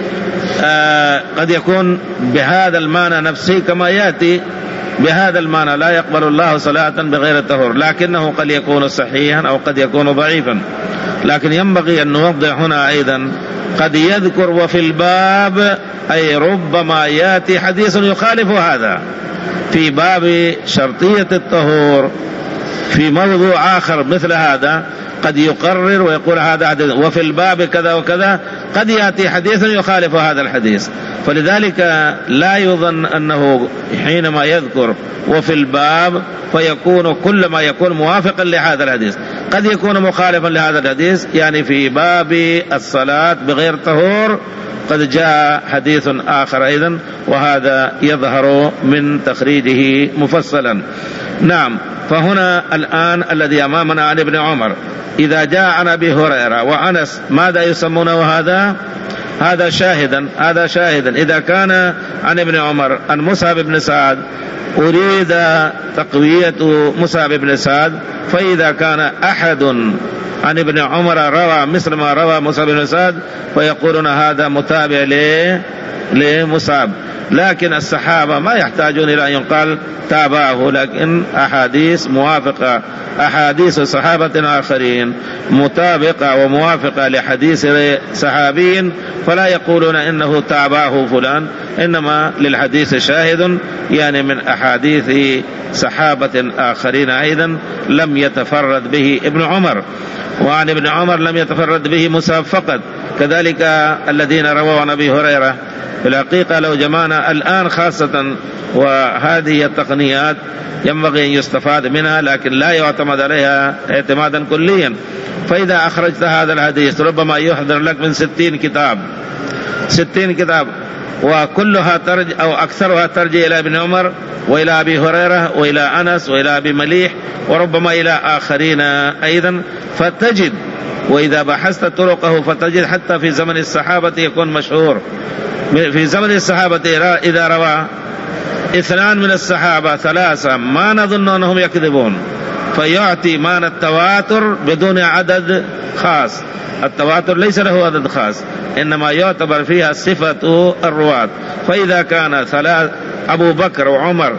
آه قد يكون بهذا المعنى نفسه كما يأتي بهذا المعنى: لا يقبل الله صلاة بغير الطهور، لكنه قد يكون صحيحا أو قد يكون ضعيفا. لكن ينبغي أن نوضح هنا أيضا قد يذكر وفي الباب، أي ربما يأتي حديث يخالف هذا في باب شرطية الطهور في موضوع آخر مثل هذا، قد يقرر ويقول هذا حديث وفي الباب كذا وكذا، قد يأتي حديث يخالف هذا الحديث. فلذلك لا يظن أنه حينما يذكر وفي الباب فيكون كل ما يكون موافقا لهذا الحديث، قد يكون مخالفا لهذا الحديث. يعني في باب الصلاة بغير طهور قد جاء حديث آخر أيضا، وهذا يظهر من تخريجه مفصلا. نعم. فهنا الآن الذي أمامنا عن ابن عمر، إذا جاء عن أبي هريرة وأنس ماذا يسمونه هذا؟ هذا شاهدا، هذا شاهدا. إذا كان عن ابن عمر عن مصعب بن سعد أريد تقوية مصعب بن سعد، فإذا كان أحد عن ابن عمر روى مثل ما روى مصعب بن سعد فيقولون هذا متابع لمصعب. لكن الصحابة ما يحتاجون إلى أن يقال تابعه، لكن أحاديث موافقة، أحاديث صحابة آخرين مطابقة وموافقة لحديث صحابي، فلا يقولون إنه تابعه فلان، إنما للحديث شاهد، يعني من أحاديث صحابة آخرين أيضا لم يتفرد به ابن عمر. وعن ابن عمر لم يتفرد به مصعب فقط، كذلك الذين رووا عن أبي هريرة. في الحقيقة لو جمعنا الآن خاصة، وهذه التقنيات ينبغي أن يستفاد منها لكن لا يعتمد عليها اعتمادا كليا. فإذا أخرجت هذا الحديث ربما يحضر لك من ستين كتاب، ستين كتاب، وكلها ترج أو أكثرها ترجع إلى ابن عمر وإلى أبي هريرة وإلى أنس وإلى أبي مليح وربما إلى آخرين أيضا، فتجد وإذا بحثت طرقه فتجد حتى في زمن الصحابة يكون مشهور. في زمن الصحابة إذا روى اثنان من الصحابة ثلاثة ما نظن أنهم يكذبون، فيعطي معنى التواتر بدون عدد خاص. التواتر ليس له عدد خاص، إنما يعتبر فيها صفة الرواة. فإذا كان ثلاث أبو بكر وعمر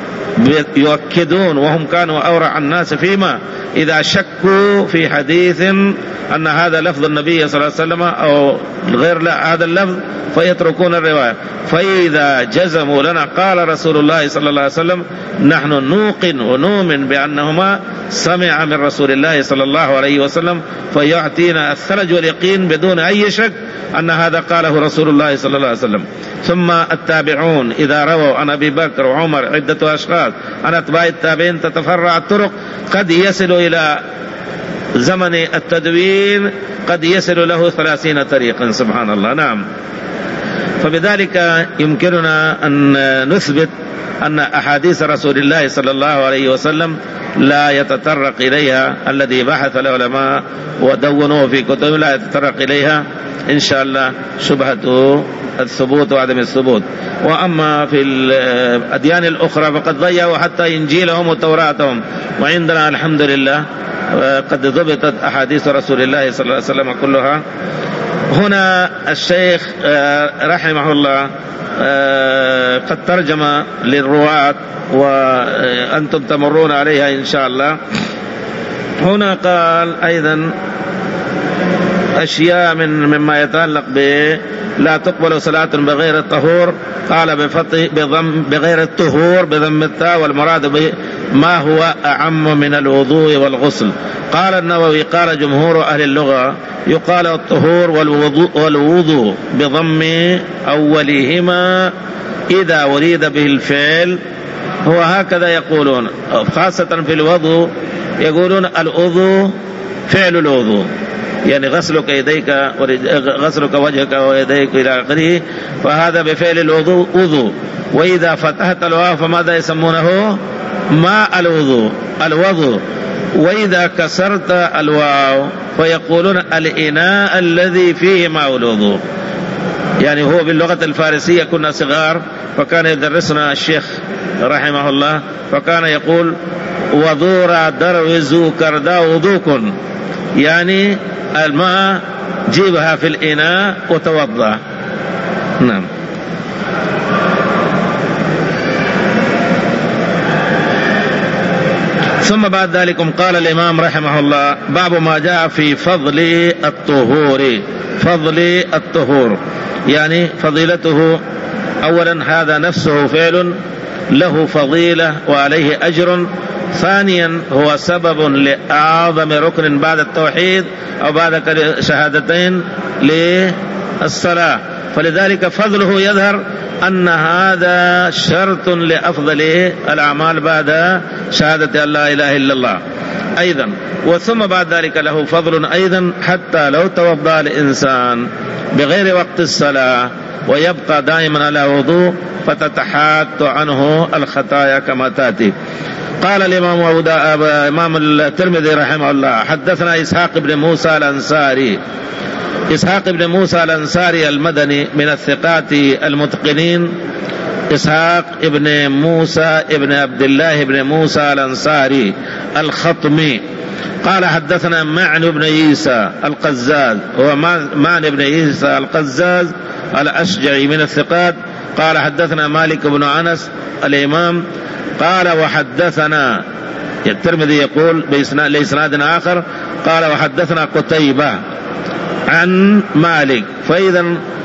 يؤكدون وهم كانوا أورع الناس فيما إذا شكوا في حديث أن هذا لفظ النبي صلى الله عليه وسلم أو غير لا هذا اللفظ فيتركون الرواية. فإذا جزموا لنا قال رسول الله صلى الله عليه وسلم نحن نوقن ونؤمن بأنهما سمع من رسول الله صلى الله عليه وسلم، فيعطينا الثلج واليقين بدون أي شك أن هذا قاله رسول الله صلى الله عليه وسلم. ثم التابعون إذا رووا عن أبي بكر وعمر عدة أشخاص عن أتباع التابعين تتفرع الطرق، قد يصل إلى زمن التدوين قد يصل له ثلاثين طريقا، سبحان الله. نعم. فبذلك يمكننا أن نثبت أن أحاديث رسول الله صلى الله عليه وسلم لا يتطرق إليها الذي بحث العلماء ودونوه في كتب، لا يتطرق إليها إن شاء الله شبهة الثبوت وعدم الثبوت. وأما في الأديان الأخرى فقد ضيعوا حتى إنجيلهم وتوراتهم، وعندنا الحمد لله قد ضبطت أحاديث رسول الله صلى الله عليه وسلم كلها. هنا الشيخ رحمه الله قد ترجم للرواة وأنتم تمرون عليها إن شاء الله. هنا قال أيضا أشياء من مما يتعلق به لا تقبل صلاة بغير الطهور، قال بفتح بضم بغير الطهور بضم التاء، والمراد به ما هو أعم من الوضوء والغسل. قال النووي قال جمهور أهل اللغة يقال الطهور والوضوء, والوضوء بضم أولهما إذا وريد به الفعل، هو هكذا يقولون، خاصة في الوضوء يقولون الوضوء فعل الوضوء، يعني غسلك يديك غسلك وجهك ويديك إلى آخره، فهذا بفعل الوضوء وضوء. وإذا فتحت الواو فماذا يسمونه؟ ماء الوضوء الوضوء. وإذا كسرت الواو فيقولون الإناء الذي فيه ماء الوضوء. يعني هو باللغة الفارسية كنا صغار، فكان يدرسنا الشيخ رحمه الله، فكان يقول وضورا دروزو كردا وضوكن، يعني الماء جيبها في الإناء وتوضأ. نعم. ثم بعد ذلك قال الإمام رحمه الله باب ما جاء في فضل الطهور. فضل الطهور يعني فضيلته، أولا هذا نفسه فعل له فضيلة وعليه أجر، ثانيا هو سبب لأعظم ركن بعد التوحيد أو بعد شهادتين للصلاة، فلذلك فضله يظهر أن هذا شرط لأفضل الأعمال بعد شهادة أن لا إله إلا الله أيضا. وثم بعد ذلك له فضل أيضا حتى لو توضأ الإنسان بغير وقت الصلاة ويبقى دائما على وضوء فتتحات عنه الخطايا كما تأتي. قال الإمام أبو إمام الترمذي رحمه الله حدثنا إسحاق بن موسى الأنصاري. إسحاق بن موسى الأنصاري المدني من الثقات المتقنين، إسحاق بن موسى بن عبد الله بن موسى الأنصاري الخطمي. قال حدثنا معن بن عيسى القزاز، هو معن بن عيسى القزاز الأشجعي من الثقات. قال حدثنا مالك بن أنس الإمام قال وحدثنا، الترمذي يقول بإسناد آخر قال وحدثنا قتيبة عن مالك، فإذا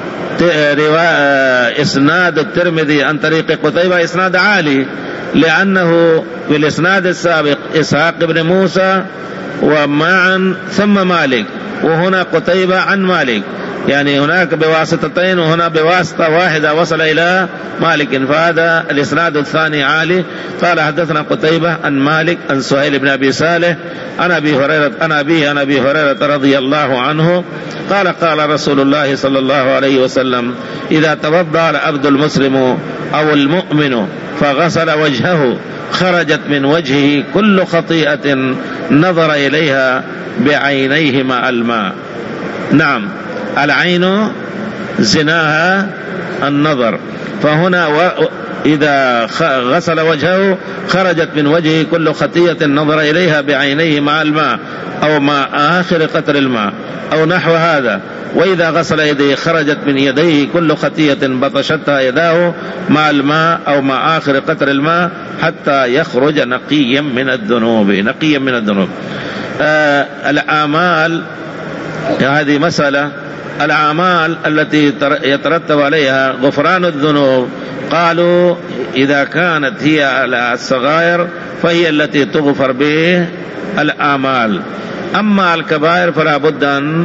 إسناد الترمذي عن طريق قتيبة إسناد عالي، لأنه في الإسناد السابق إسحاق بن موسى ومعا ثم مالك، وهنا قتيبة عن مالك، يعني هناك بواسطتين وهنا بواسطة واحدة وصل إلى مالك، فهذا الإسناد الثاني عالي. قال حدثنا قتيبة عن مالك عن سهيل بن أبي صالح عن أبي هريرة عن أبيه عن أبي هريرة رضي الله عنه قال قال رسول الله صلى الله عليه وسلم إذا توضأ العبد المسلم أو المؤمن فغسل وجهه خرجت من وجهه كل خطيئة نظر إليها بعينيه مع الماء. نعم، العين زناها النظر، فهنا إذا غسل وجهه خرجت من وجهه كل خطيئة نظر إليها بعينيه مع الماء أو مع آخر قطر الماء أو نحو هذا. وإذا غسل يديه خرجت من يديه كل خطيئة بطشتها يداه مع الماء أو مع آخر قطر الماء حتى يخرج نقيا من الذنوب. نقيا من الذنوب. آه الأعمال، هذه مسألة، الأعمال التي يترتب عليها غفران الذنوب، قالوا إذا كانت هي على الصغائر فهي التي تغفر به الأعمال، أما الكبائر فلا بد أن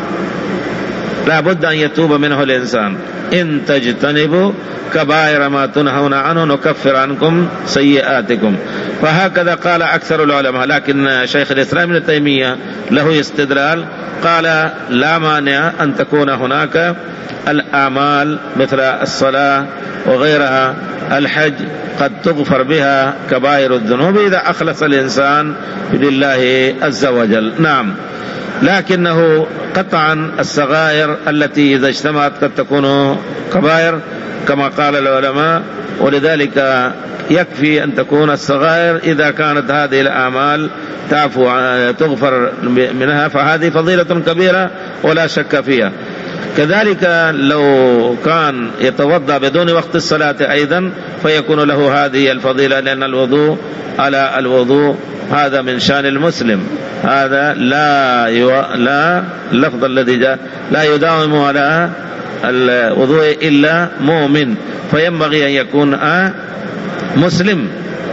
لا بد أن يتوب منه الإنسان. إن تجتنبوا كبائر ما تنهون عنه نكفر عنكم سيئاتكم، فهكذا قال أكثر العلماء. لكن شيخ الإسلام ابن تيمية له استدلال، قال لا مانع أن تكون هناك الأعمال مثل الصلاة وغيرها، الحج قد تغفر بها كبائر الذنوب إذا أخلص الإنسان لله عز وجل. نعم، لكنه قطعا الصغائر التي إذا اجتمعت قد تكون كبائر كما قال العلماء، ولذلك يكفي أن تكون الصغائر إذا كانت هذه الأعمال تعفو تغفر منها، فهذه فضيلة كبيرة ولا شك فيها. كذلك لو كان يتوضأ بدون وقت الصلاة أيضا فيكون له هذه الفضيلة، لأن الوضوء على الوضوء هذا من شان المسلم، هذا لا يو... لا اللفظ الذي جاء لا يداوم على الوضوء إلا مؤمن، فينبغي أن يكون آه مسلم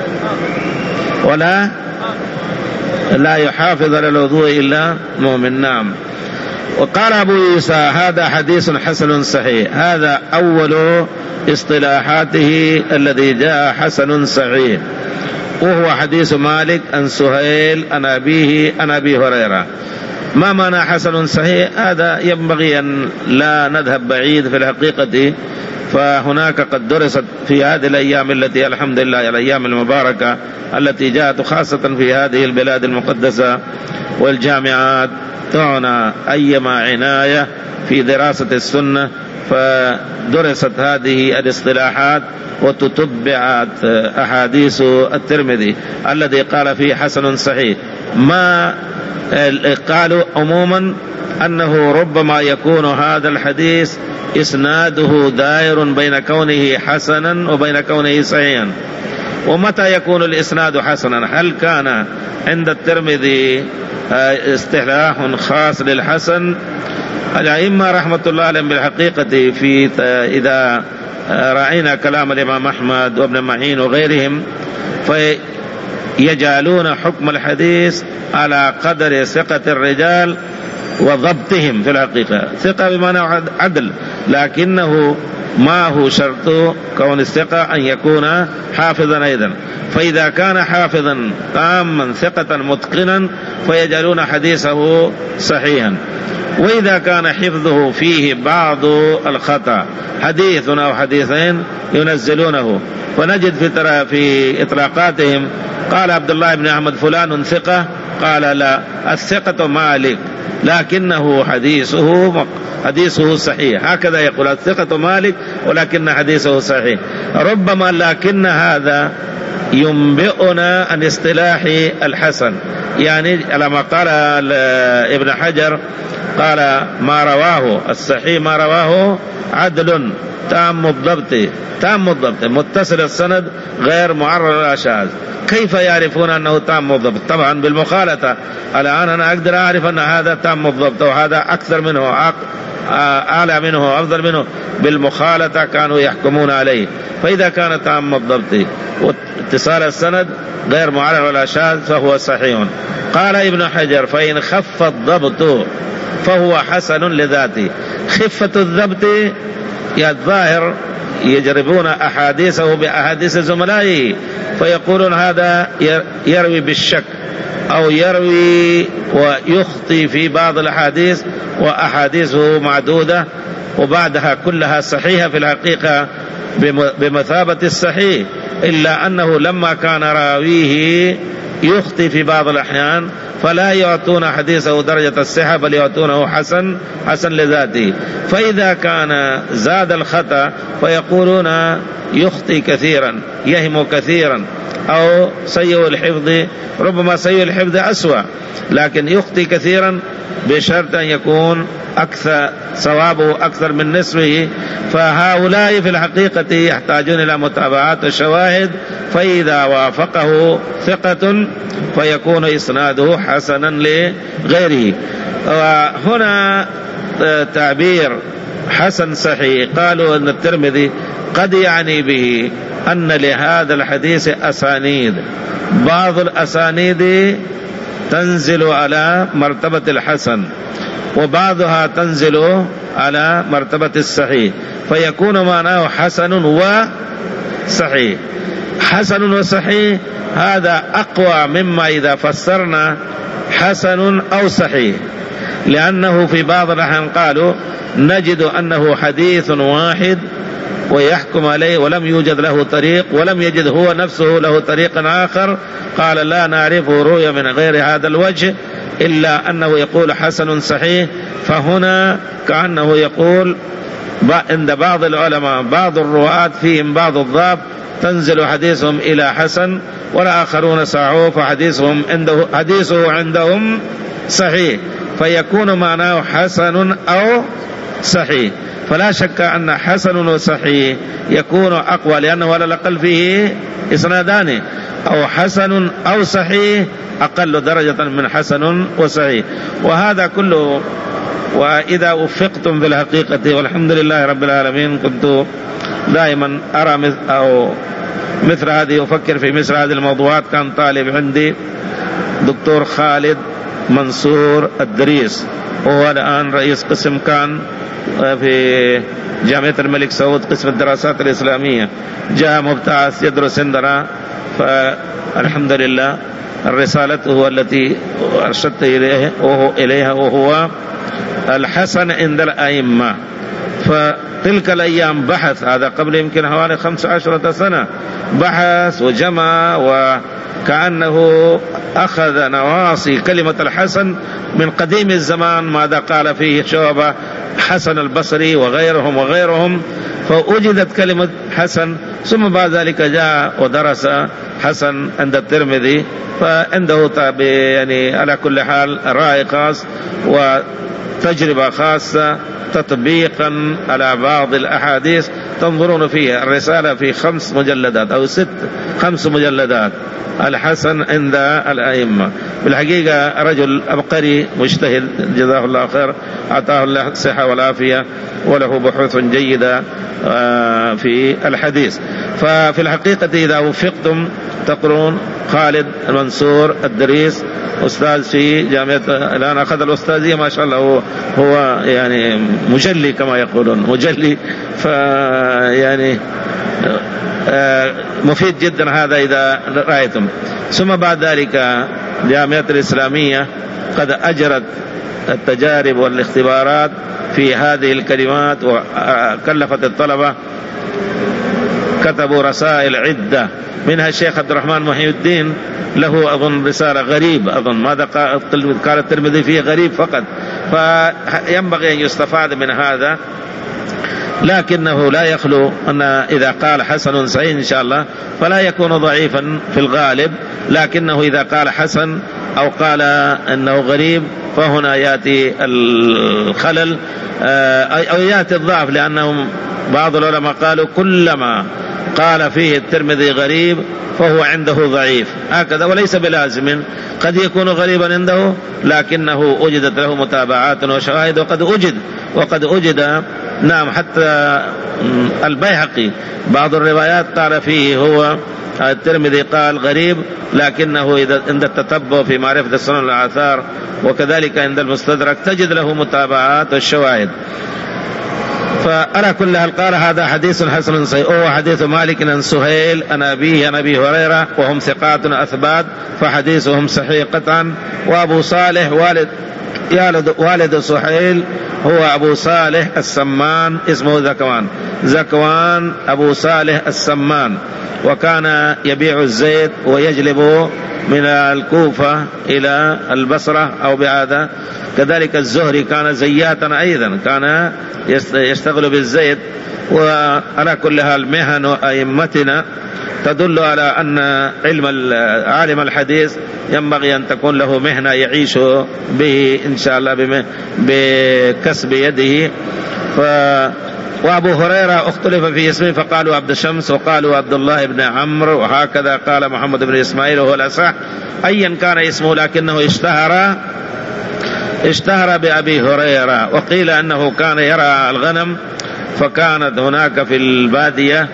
ولا لا يحافظ على الوضوء إلا مؤمن. نعم. وقال أبو عيسى هذا حديث حسن صحيح، هذا أول اصطلاحاته الذي جاء حسن صحيح، وهو حديث مالك عن سهيل عن أبيه عن أبي هريرة. ما معنى حسن صحيح؟ هذا ينبغي أن لا نذهب بعيد في الحقيقة، فهناك قد درست في هذه الأيام التي الحمد لله الأيام المباركة التي جاءت خاصة في هذه البلاد المقدسة، والجامعات تعنى أيما عناية في دراسة السنة فدرست هذه الاصطلاحات وتتبعت أحاديث الترمذي الذي قال فيه حسن صحيح. ما قالوا عموما أنه ربما يكون هذا الحديث إسناده دائر بين كونه حسنا وبين كونه صحيحا. ومتى يكون الإسناد حسنا؟ هل كان عند الترمذي اصطلاح خاص للحسن؟ الأئمة رحمة الله عليهم بالحقيقة في إذا رأينا كلام الإمام أحمد وابن معين وغيرهم فيجعلون حكم الحديث على قدر ثقة الرجال وضبطهم. في الحقيقة ثقة بمعنى عدل، لكنه ما هو شرط كون الثقة أن يكون حافظا أيضا. فإذا كان حافظا تاما ثقة متقنا فيجعلون حديثه صحيحا. وإذا كان حفظه فيه بعض الخطأ حديث أو حديثين ينزلونه. فنجد في في إطلاقاتهم قال عبد الله بن أحمد فلان ثقة، قال لا، الثقة مالك لكنه حديثه حديثه صحيح. هكذا يقول الثقة مالك ولكن حديثه صحيح. ربما لكن هذا ينبئنا عن اصطلاح الحسن. يعني لما قال ابن حجر قال ما رواه الصحيح ما رواه عدل تام الضبط تام الضبط متصل السند غير معرض ولا شاذ. كيف يعرفون أنه تام الضبط؟ طبعا بالمخالطة. الآن أنا أقدر أعرف أن هذا تام الضبط وهذا أكثر منه أعلى منه أفضل منه. بالمخالطة كانوا يحكمون عليه. فإذا كان تام الضبط واتصال السند غير معرض ولا شاذ فهو صحيح. قال ابن حجر فإن خف الضبط فهو حسن لذاته. خفة الضبط يا الظاهر يجربون أحاديثه بأحاديث زملائه فيقولون هذا يروي بالشك أو يروي ويخطي في بعض الأحاديث وأحاديثه معدودة وبعدها كلها صحيحة في الحقيقة بمثابة الصحيح، إلا أنه لما كان راويه يخطي في بعض الأحيان فلا يعطون حديثه درجة الصحة بل يعطونه حسن حسن لذاته. فإذا كان زاد الخطأ فيقولون يخطي كثيرا يهم كثيرا أو سيء الحفظ. ربما سيء الحفظ أسوأ لكن يخطي كثيرا بشرط أن يكون أكثر صوابه أكثر من نصفه. فهؤلاء في الحقيقة يحتاجون إلى متابعات الشواهد. فإذا وافقه ثقة فيكون إسناده حسنا لغيره. وهنا تعبير حسن صحيح قالوا أن الترمذي قد يعني به أن لهذا الحديث أسانيد، بعض الأسانيد تنزل على مرتبة الحسن وبعضها تنزل على مرتبة الصحيح فيكون معناه حسن وصحيح. حسن وصحيح هذا أقوى مما إذا فسرنا حسن أو صحيح، لأنه في بعض الأحيان قالوا نجد أنه حديث واحد ويحكم عليه ولم يوجد له طريق ولم يجد هو نفسه له طريق آخر. قال لا نعرفه رؤيا من غير هذا الوجه إلا أنه يقول حسن صحيح. فهنا كأنه يقول عند بعض العلماء بعض الرواة فيهم بعض الضعف تنزل حديثهم إلى حسن والآخرون سعوا فحديثهم عنده حديثه عندهم صحيح فيكون معناه حسن أو صحيح. فلا شك أن حسن وصحيح يكون أقوى لأنه على الأقل فيه إسنادان، أو حسن أو صحيح أقل درجة من حسن وصحيح. وهذا كله وإذا وفقتم في الحقيقة والحمد لله رب العالمين. كنت دائما أرى مثل أو مثل هذه أفكر في مثل هذه الموضوعات. كان طالب عندي دكتور خالد منصور الدريس وهو الآن رئيس قسم كان في جامعة الملك سعود قسم الدراسات الإسلامية، جاء مبتعث يدرس عندنا فالحمد لله رسالته التي أرشدت إليه وهو إليها وهو الحسن عند الأئمة. فتلك الأيام بحث، هذا قبل يمكن حوالي خمس عشرة سنة، بحث وجمع كأنه أخذ نواصي كلمة الحسن من قديم الزمان، ماذا قال فيه شعبة حسن البصري وغيرهم وغيرهم، فوجدت كلمة حسن. ثم بعد ذلك جاء ودرس حسن عند الترمذي، فعنده يعني على كل حال رأي خاص وتجربة خاصة تطبيقا على بعض الأحاديث تنظرون فيها. الرسالة في خمس مجلدات أو ست خمس مجلدات الحسن عند الأئمة. بالحقيقة رجل عبقري مجتهد جزاه الله خير، أعطاه الله الصحة والعافية، وله بحوث جيدة في الحديث. ففي الحقيقة إذا وفقتم تقرون خالد المنصور الدريس، أستاذ في جامعة الآن أخذ الأستاذية ما شاء الله، هو, هو يعني مجلي كما يقولون، مجلي، فيعني مفيد جدا هذا إذا رأيتم. ثم بعد ذلك جامعة الإسلامية قد أجرت التجارب والاختبارات في هذه الكلمات، وكلفت الطلبة، كتبوا رسائل عدة، منها الشيخ عبد الرحمن محي الدين له أظن رسالة غريب، أظن ماذا قال الترمذي فيه غريب فقط، فينبغي أن يستفاد من هذا. لكنه لا يخلو أن إذا قال حسن صحيح إن شاء الله فلا يكون ضعيفا في الغالب، لكنه إذا قال حسن أو قال أنه غريب فهنا يأتي الخلل أو يأتي الضعف، لأنهم بعض العلماء قالوا كلما قال فيه الترمذي غريب فهو عنده ضعيف هكذا، وليس بلازم، قد يكون غريبا عنده لكنه وجدت له متابعات وشواهد، وقد وجد وقد وجد نعم حتى البيهقي بعض الروايات قال فيه هو الترمذي قال غريب، لكنه إذا عند التتبع في معرفة السنن والآثار وكذلك عند المستدرك تجد له متابعات والشواهد. فعلى كل حال قال هذا حديث حسن صحيح، وهو حديث مالك عن سهيل عن أبيه عن أبي هريرة، وهم ثقات أثبات فحديثهم صحيح قطعا. وأبو صالح والد والد سهيل هو أبو صالح السمان، اسمه ذكوان ذكوان أبو صالح السمان، وكان يبيع الزيت ويجلب من الكوفة إلى البصرة أو بعادة. كذلك الزهري كان زياتا أيضا، كان يشتغل بالزيت. وعلى كل حال مهن أئمتنا تدل على أن علم عالم الحديث ينبغي أن تكون له مهنة يعيش به إن شاء الله بكسب يده. ف وأبو هريرة اختلف في اسمه، فقالوا عبد الشمس وقالوا عبد الله بن عمرو، وهكذا قال محمد بن إسماعيل وهو الأصح. أيا كان اسمه لكنه اشتهر اشتهر بأبي هريرة. وقيل أنه كان يرعى الغنم، فكانت هناك في البادية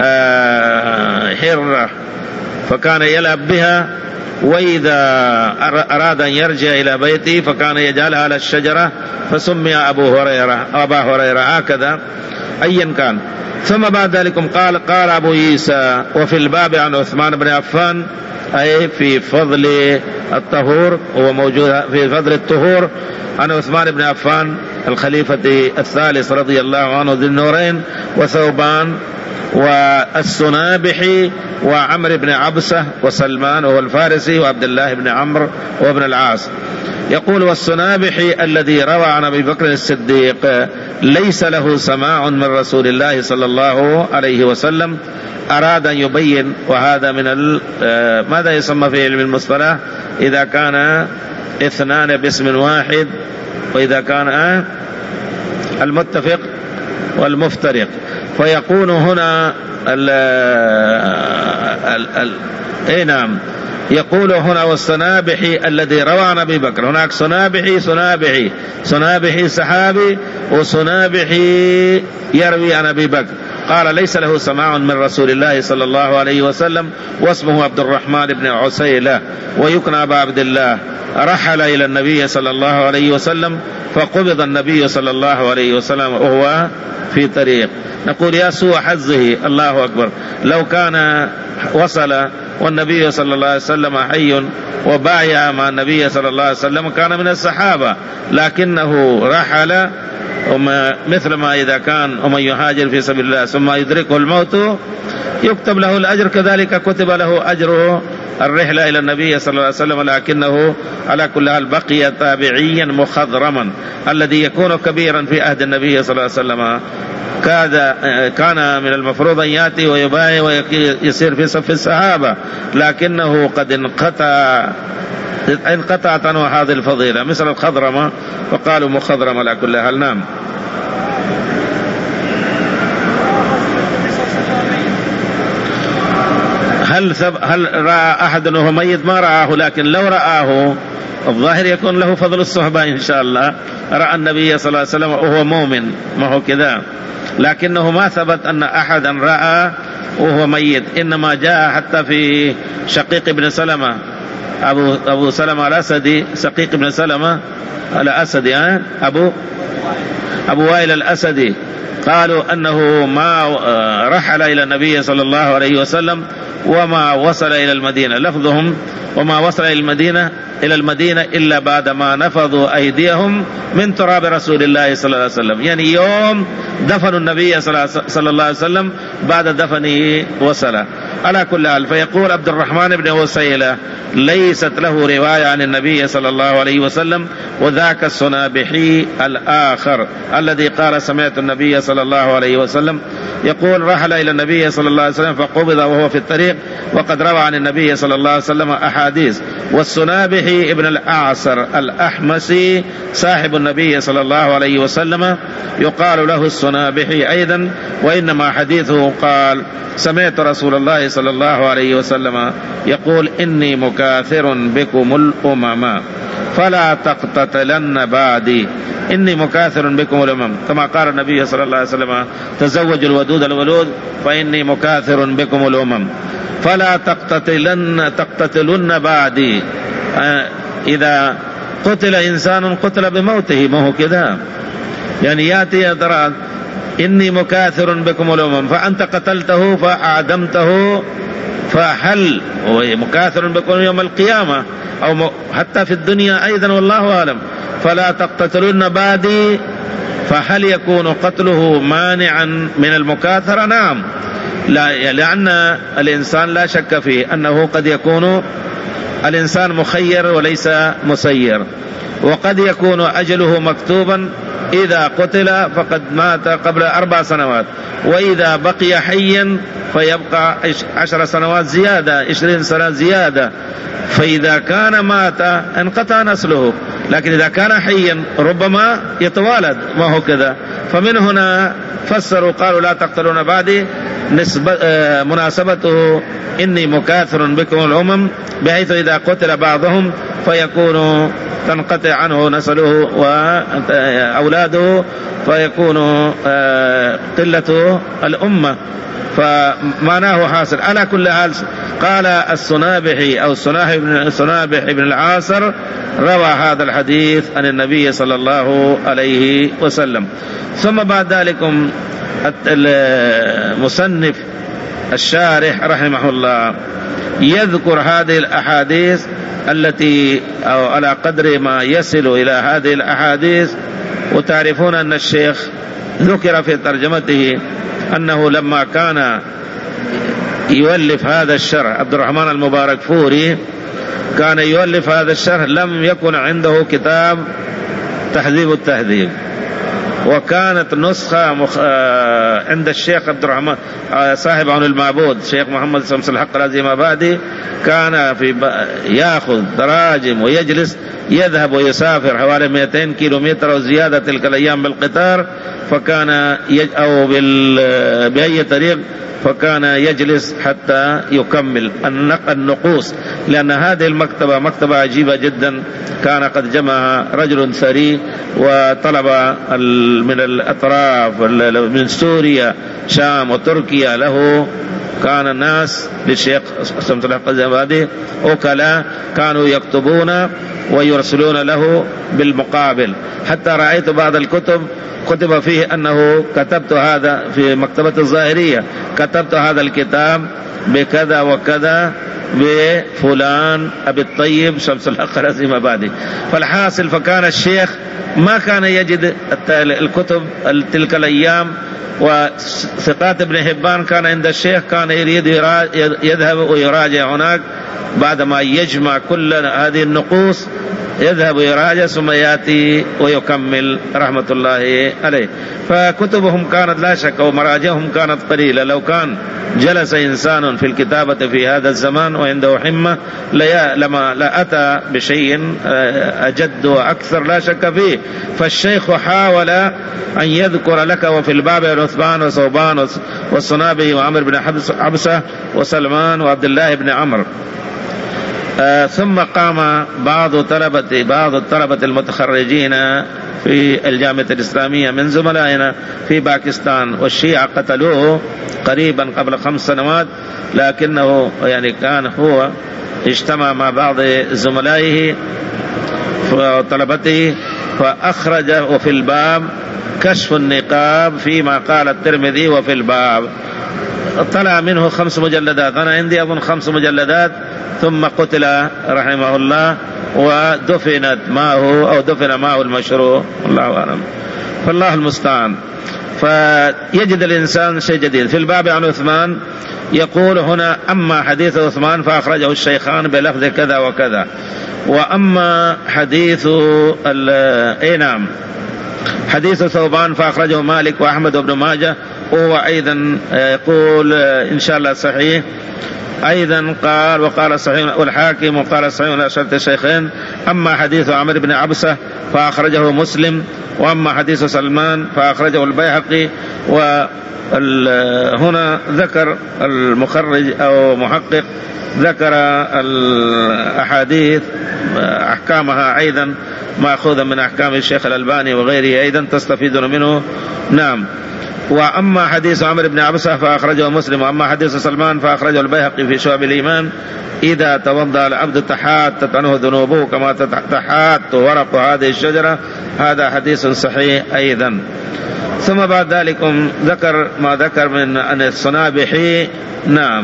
حرة فكان يلعب بها، وإذا أراد أن يرجع إلى بيته فكان يجعلها على الشجرة، فسمي أبو هريرة أبا هريرة هكذا. أيا كان. ثم بعد ذلك قال قال أبو عيسى وفي الباب عن عثمان بن عفان، أي في فضل الطهور، هو موجود في فضل الطهور عن عثمان بن عفان الخليفة الثالث رضي الله عنه ذي النورين، وثوبان والسنابحي وعمر بن عبسة وسلمان وهو الفارسي وعبد الله بن عمرو وابن العاص. يقول والسنابحي الذي روى عن أبي بكر الصديق ليس له سماع من رسول الله صلى الله عليه وسلم، أراد أن يبين، وهذا من ماذا يسمى في علم المصطلح إذا كان اثنان باسم واحد، وإذا كان المتفق والمفترق، فيكون هنا ال ال ال اي نعم يقول هنا والسنابحي الذي روى عن أبي بكر. هناك سنابحي سنابحي سنابحي سحابي، وسنابحي يروي عن أبي بكر. قال ليس له سماع من رسول الله صلى الله عليه وسلم، واسمه عبد الرحمن بن عسيلة ويكنى أبا عبد الله. رحل إلى النبي صلى الله عليه وسلم، فقبض النبي صلى الله عليه وسلم وهو في طريق. نقول يا سوء حظه، الله أكبر، لو كان وصل والنبي صلى الله عليه وسلم حي وبايع مع النبي صلى الله عليه وسلم كان من الصحابة، لكنه رحل، مثل ما إذا كان ومن يهاجر في سبيل الله ثم يدركه الموت يكتب له الأجر، كذلك كتب له أجره الرحلة إلى النبي صلى الله عليه وسلم، لكنه على كل حال بقي تابعيا مخضرما، الذي يكون كبيرا في عهد النبي صلى الله عليه وسلم كان من المفروض أن يأتي ويبايع ويصير في صف الصحابة، لكنه قد انقطع انقطعت عنه هذه الفضيلة مثل الخضرمة، وقالوا مخضرم على كل حال. نعم. هل هل رأى أحد أنه ميت؟ ما رآه، لكن لو رآه الظاهر يكون له فضل الصحبة إن شاء الله. رأى النبي صلى الله عليه وسلم وهو مؤمن، ما هو كذا، لكنه ما ثبت أن أحدا رأى وهو ميت، إنما جاء حتى في شقيق بن سلمة، أبو أبو سلمة الأسدي، شقيق بن سلمة الأسدي، ها أبو أبو وائل الأسدي، قالوا أنه ما رحل إلى النبي صلى الله عليه وسلم وما وصل إلى المدينة، لفظهم وما وصل إلى المدينة إلى المدينة إلا بعد ما نفضوا أيديهم من تراب رسول الله صلى الله عليه وسلم، يعني يوم دفنوا النبي صلى الله عليه وسلم بعد دفنه وصل. على كل حال، فيقول عبد الرحمن بن وسيلة ليست له رواية عن النبي صلى الله عليه وسلم، وذاك السنابحي الآخر الذي قال سمعت النبي صلى الله عليه وسلم يقول رحل إلى النبي صلى الله عليه وسلم فقبض وهو في الطريق، وقد روى عن النبي صلى الله عليه وسلم أحاديث. والسنابحي ابن الأعصر الأحمسي صاحب النبي صلى الله عليه وسلم يقال له السنابحي أيضا، وإنما حديثه قال سمعت رسول الله صلى الله عليه وسلم يقول إني مكاثر بكم الأمم فلا تقتتلن بعدي، إني مكاثر بكم الأمم، كما قال النبي صلى الله عليه وسلم تزوج الودود الولود فإني مكاثر بكم الأمم فلا تقتتلن تقتتلن بعدي. إذا قتل إنسان قتل بموته، ما هو كذا، يعني يأتي يدرى إني مكاثر بكم الأمم، فأنت قتلته فأعدمته، فهل هو مكاثر بكم يوم القيامة أو حتى في الدنيا أيضا، والله أعلم. فلا تقتتلن بعدي، فهل يكون قتله مانعا من المكاثرة؟ نعم، لا، لأن الإنسان لا شك فيه أنه قد يكون الإنسان مخير وليس مسير، وقد يكون أجله مكتوبا، إذا قتل فقد مات قبل أربع سنوات، وإذا بقي حيا فيبقى عشر سنوات زيادة، عشرين سنة زيادة، فإذا كان مات انقطع نسله، لكن إذا كان حيا ربما يتوالد، ما هو كذا. فمن هنا فسروا قالوا لا تقتلون بعدي مناسبته إني مكاثر بكم الأمم، بحيث إذا قتل بعضهم فيكون تنقطع عنه نسله وأولاده، فيكون قلة الأمة، فمعناه حاصل. على كل حال، قال السنابحي أو السنابح بن العاصر روى هذا الحديث عن النبي صلى الله عليه وسلم. ثم بعد ذلك المصنف الشارح رحمه الله يذكر هذه الأحاديث التي أو على قدر ما يصل إلى هذه الأحاديث. وتعرفون أن الشيخ ذكر في ترجمته أنه لما كان يؤلف هذا الشرح، عبد الرحمن المبارك فوري كان يؤلف هذا الشرح، لم يكن عنده كتاب تهذيب التهذيب، وكانت نسخة مخ... عند الشيخ عبد الرحمن صاحب عون المعبود شيخ محمد شمس الحق العزيمابادي، كان في ب... يأخذ دراجم ويجلس، يذهب ويسافر حوالي مئتين كيلومتر أو زيادة تلك الأيام بالقطار، فكان يج... أو بال... بأي طريق، فكان يجلس حتى يكمل النقوص، لأن هذه المكتبة مكتبة عجيبة جدا. كان قد جمع رجل ثري وطلب من الأطراف من سوريا شام وتركيا له، كان الناس للشيخ سمت الحق الزبادي وكلا كانوا يكتبون ويرسلون له بالمقابل، حتى رأيت بعض الكتب كتب فيه أنه كتبت هذا في مكتبة الظاهرية، كتبت هذا الكتاب بكذا وكذا بفلان أبي الطيب شمس الحق العظيم مبادئ. فالحاصل فكان الشيخ ما كان يجد الكتب تلك الأيام، وثقات ابن حبان كان عند الشيخ، كان يريد يذهب ويراجع هناك بعدما يجمع كل هذه النقوص، يذهب ويراجع ثم يأتي ويكمل رحمة الله عليه. فكتبهم كانت لا شك ومراجعهم كانت قليلة. لو كان جلس إنسان في الكتابة في هذا الزمان وعنده حمة لما لأتى بشيء أجد وأكثر لا شك فيه. فالشيخ حاول أن يذكر لك وفي الباب عثمان وثوبان والصنابي وعمر بن حبسة وسلمان وعبد الله بن عمرو. آه ثم قام بعض طلبة بعض الطلبة المتخرجين في الجامعة الإسلامية من زملائنا في باكستان، والشيعة قتلوه قريبا قبل خمس سنوات، لكنه يعني كان هو اجتمع مع بعض زملائه وطلبته فأخرج وفي الباب كشف النقاب فيما قال الترمذي وفي الباب، طلع منه خمس مجلدات، أنا عندي أظن خمس مجلدات. ثم قتل رحمه الله ودفنت معه أو دفن معه المشروع، الله أعلم، فالله المستعان. فيجد الإنسان شيء جديد. في الباب عن عثمان يقول هنا أما حديث عثمان فأخرجه الشيخان بلفظ كذا وكذا، وأما حديث اي نعم حديث ثوبان فأخرجه مالك وأحمد بن ماجه، وهو أيضا يقول إن شاء الله صحيح أيضا. قال وقال صحيح والحاكم وقال صحيح على شرط الشيخين. أما حديث عمرو بن عبسة فأخرجه مسلم، وأما حديث سلمان فأخرجه البيهقي. وهنا ذكر المخرج أو محقق ذكر الأحاديث أحكامها أيضا مأخوذا من أحكام الشيخ الألباني وغيره أيضا تستفيدون منه. نعم. وأما حديث عمرو بن عبسة فأخرجه مسلم، وأما حديث سلمان فأخرجه البيهقي في شعب الإيمان. إذا توضأ العبد تحاتت عنه ذنوبه كما تحات ورق هذه الشجرة، هذا حديث صحيح أيضا. ثم بعد ذلك ذكر ما ذكر من أن الصنابحي. نعم.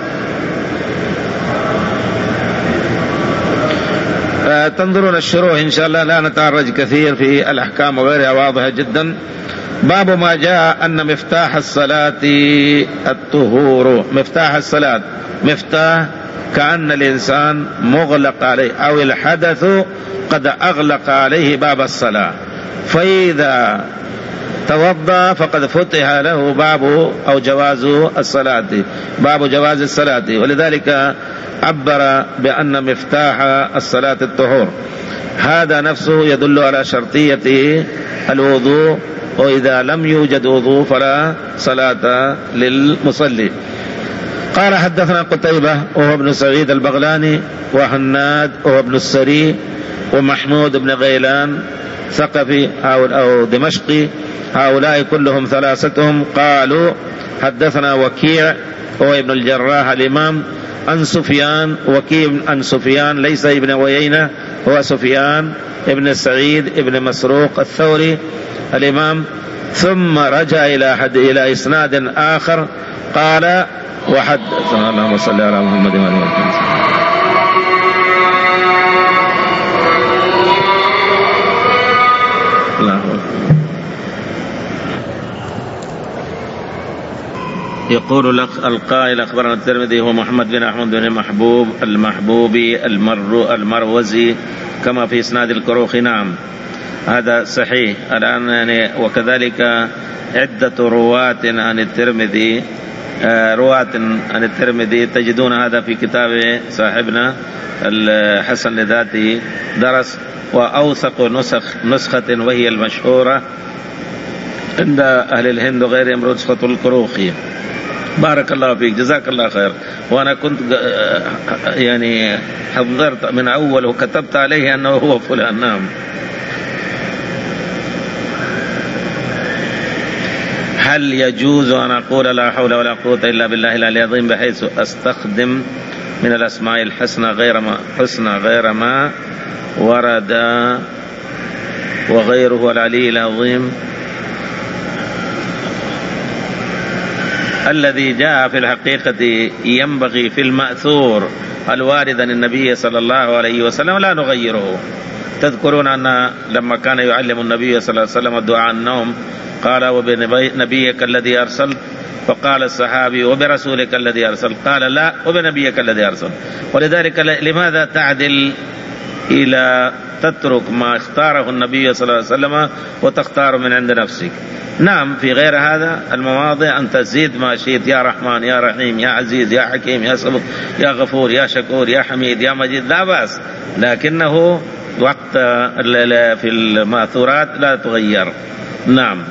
تنظرون الشروح إن شاء الله، لا نتعرج كثير في الأحكام وغيرها، واضحة جدا. باب ما جاء أن مفتاح الصلاة الطهور. مفتاح الصلاة، مفتاح كأن الإنسان مغلق عليه أو الحدث قد أغلق عليه باب الصلاة، فإذا توضأ فقد فتح له باب أو جواز الصلاة، باب جواز الصلاة. ولذلك عبر بأن مفتاح الصلاة الطهور. هذا نفسه يدل على شرطية الوضوء، وإذا لم يوجد وضوء فلا صلاة للمصلي. قال حدثنا قتيبة وهو ابن سعيد البغلاني، وحناد وهو ابن السري، ومحمود بن غيلان ثقفي أو دمشقي، هؤلاء كلهم ثلاثتهم قالوا حدثنا وكيع وهو ابن الجراح الإمام عن سفيان، وكيع عن سفيان ليس ابن ويينة، هو سفيان ابن سعيد ابن مسروق الثوري الإمام. ثم رجع إلى حد إلى إسناد آخر قال وحدثنا اللهم صل على محمد وعلى آله وصحبه. يقول الأخ القائل أخبرنا الترمذي هو محمد بن أحمد بن محبوب المحبوبي المر المروزي كما في إسناد الكروخي. نعم هذا صحيح الآن يعني. وكذلك عدة رواة عن الترمذي، رواة عن الترمذي تجدون هذا في كتاب صاحبنا الحسن لذاته درس، وأوثق نسخ نسخة وهي المشهورة عند أهل الهند وغيرهم نسخة الكروخي. بارك الله فيك، جزاك الله خير. وأنا كنت يعني حضرت من أول وكتبت عليه أنه هو فلان. نعم. هل يجوز أن أقول لا حول ولا قوة إلا بالله العلي العظيم بحيث أستخدم من الأسماء الحسنى غير ما حسنى غير ما ورد وغيره العلي العظيم الذي جاء في الحقيقة ينبغي في المأثور الوارد عن النبي صلى الله عليه وسلم لا نغيره. تذكرون أن لما كان يعلم النبي صلى الله عليه وسلم الدعاء النوم قال وبنبيك الذي أرسل، فقال الصحابي وبرسولك الذي أرسل، قال لا وبنبيك الذي أرسل. ولذلك لماذا تعدل إلى تترك ما اختاره النبي صلى الله عليه وسلم وتختار من عند نفسك؟ نعم في غير هذا المواضع أن تزيد ما شئت، يا رحمن يا رحيم يا عزيز يا حكيم يا صبر يا غفور يا شكور يا حميد يا مجيد، لا بأس، لكنه وقت في الماثورات لا تغير. نعم.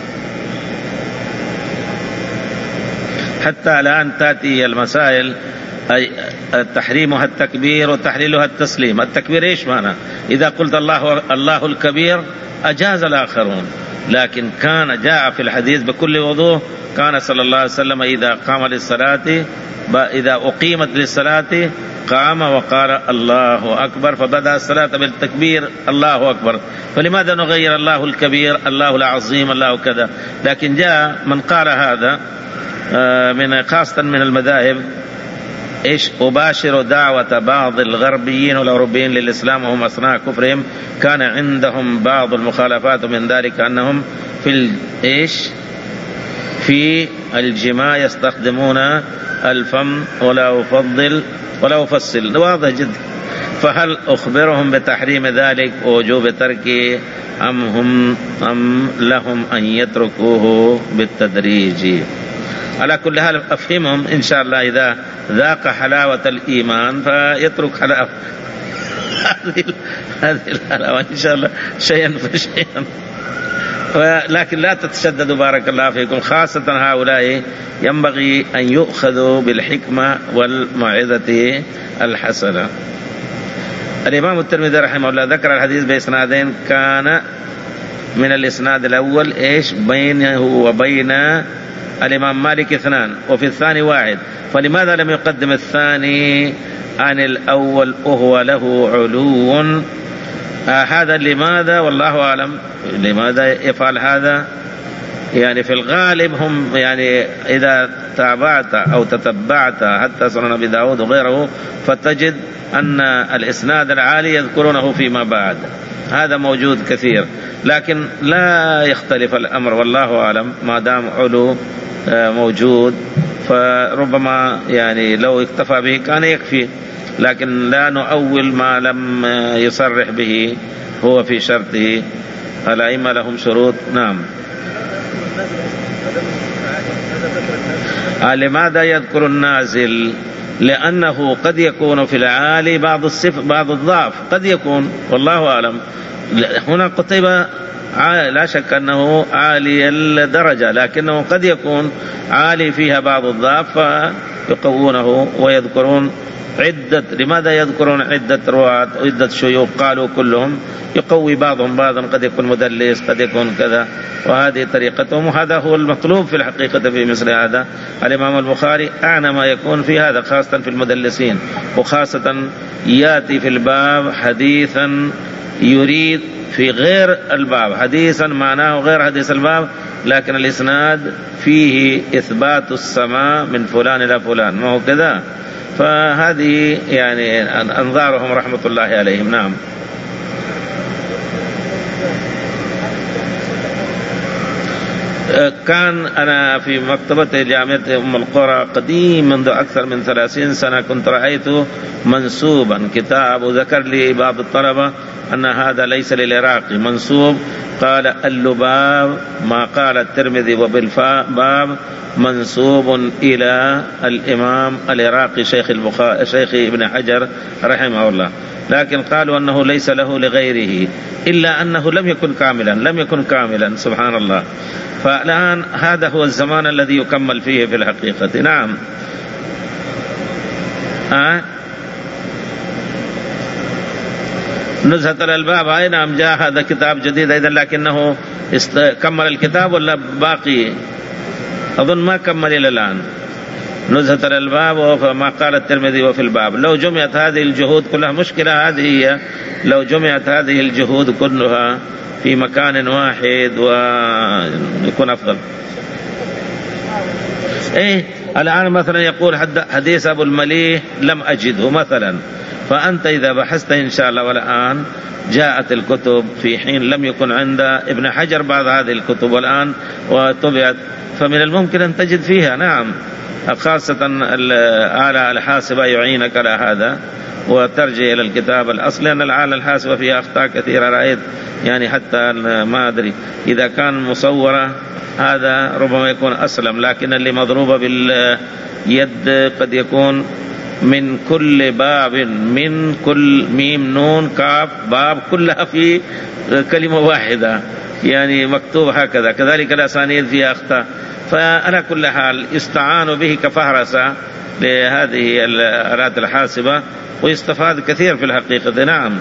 حتى الآن تأتي المسائل أي تحريمها التكبير وتحليلها التسليم. التكبير إيش معنى؟ إذا قلت الله الله الكبير أجاز الآخرون، لكن كان جاء في الحديث بكل وضوح كان صلى الله عليه وسلم إذا قام للصلاة إذا أقيمت للصلاة قام وقال الله أكبر، فبدأ الصلاة بالتكبير الله أكبر. فلماذا نغير الله الكبير الله العظيم الله كذا؟ لكن جاء من قال هذا من خاصة من المذاهب إيش أباشر دعوة بعض الغربيين والأوروبيين للإسلام وهم أثناء كفرهم كان عندهم بعض المخالفات، من ذلك أنهم في إيش في الجماع يستخدمون الفم ولا أفضل ولا أفصل، واضح جدا. فهل أخبرهم بتحريم ذلك ووجوب تركه أم هم أم لهم أن يتركوه بالتدريج؟ على كل حال أفهمهم إن شاء الله إذا ذاق حلاوة الإيمان فيترك حلاوة هذه الحلاوة إن شاء الله شيئا فشيئا. لكن لا تتشددوا بارك الله فيكم، خاصة هؤلاء ينبغي أن يؤخذوا بالحكمة والموعظة الحسنة. الإمام الترمذي رحمه الله ذكر الحديث بإسنادين، كان من الإسناد الأول إيش بينه وبين الإمام مالك اثنان وفي الثاني واحد، فلماذا لم يقدم الثاني عن الأول وهو له علو؟ آه هذا لماذا والله أعلم لماذا يفعل هذا. يعني في الغالب هم يعني إذا تابعت أو تتبعت حتى سنن أبي داود وغيره فتجد أن الإسناد العالي يذكرونه فيما بعد، هذا موجود كثير، لكن لا يختلف الأمر والله أعلم ما دام علو موجود، فربما يعني لو اكتفى به كان يكفي، لكن لا نؤول ما لم يصرح به هو في شرطه. الأئمة لهم شروط. نعم. لماذا يذكر النازل؟ لأنه قد يكون في العالي بعض الصف بعض الضعف، قد يكون والله أعلم. هنا قتيبة لا شك أنه عالي الدرجة، لكنه قد يكون عالي فيها بعض الضعف فيقوونه ويذكرون عدة. لماذا يذكرون عدة رواة عدة شيوخ؟ قالوا كلهم يقوي بعضهم بعضا، قد يكون مدلس قد يكون كذا، وهذه طريقتهم، وهذا هو المطلوب في الحقيقة في مثل هذا. الإمام البخاري أعنى ما يكون في هذا خاصة في المدلسين، وخاصة يأتي في الباب حديثا يريد في غير الباب حديثا معناه غير حديث الباب، لكن الإسناد فيه إثبات السماء من فلان إلى فلان، ما هو كذا. فهذه يعني أنظارهم رحمة الله عليهم. نعم. كان أنا في مكتبة جامعة أم القرى قديم منذ أكثر من ثلاثين سنة كنت رأيت منسوبا كتاب، وذكر لي بعض الطلبة أن هذا ليس للعراقي، منسوب قال اللباب ما قال الترمذي وبالفاء باب منسوب إلى الإمام العراقي شيخ البخاري شيخ ابن حجر رحمه الله، لكن قالوا أنه ليس له لغيره، إلا أنه لم يكن كاملا لم يكن كاملا سبحان الله. فالآن هذا هو الزمان الذي يكمل فيه في الحقيقة. نعم. آه؟ نزهة الألباب أي نعم جاء هذا كتاب جديد أيضا، لكنه كمل الكتاب ولا باقي؟ أظن ما كمل إلى الآن. نزهة الألباب وما قال الترمذي وفي الباب. لو جمعت هذه الجهود كلها، مشكلة هذه هي، لو جمعت هذه الجهود كلها في مكان واحد ويكون أفضل. إيه الآن مثلا يقول حديث أبو المليح لم أجده مثلا، فأنت إذا بحثت إن شاء الله، والآن جاءت الكتب في حين لم يكن عند ابن حجر بعض هذه الكتب والآن وطبعت، فمن الممكن أن تجد فيها، نعم، خاصة الآلة الحاسبة يعينك على هذا، وترجع إلى الكتاب الأصل، لأن الآلة الحاسبة فيها أخطاء كثيرة رأيت، يعني حتى ما أدري إذا كان مصورة هذا ربما يكون أسلم، لكن اللي مضروبة باليد قد يكون من كل باب، من كل ميم نون كاف باب كلها في كلمة واحدة، يعني مكتوب هكذا. كذلك الأسانيد فيها أخطاء. فعلى كل حال يستعان به كفهرسة لهذه الآلات الحاسبة، ويستفاد كثير في الحقيقة. نعم،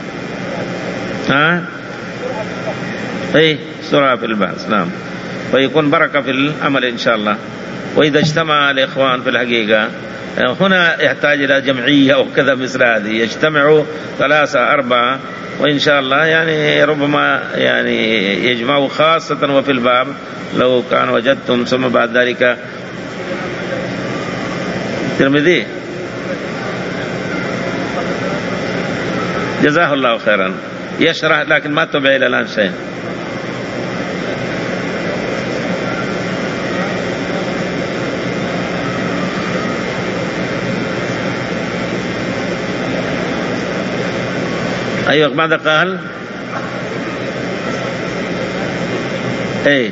ها اي سرعة في البحث، نعم، ويكون بركة في العمل إن شاء الله. وإذا اجتمع الإخوان في الحقيقة هنا يحتاج إلى جمعية وكذا مثل هذه، يجتمعوا ثلاثة أربعة، وإن شاء الله يعني ربما يعني يجمعوا خاصة وفي الباب لو كان وجدتم، ثم بعد ذلك الترمذي جزاه الله خيرا يشرح، لكن ما تبع إلى الآن شيء. أيوة ماذا قال؟ اي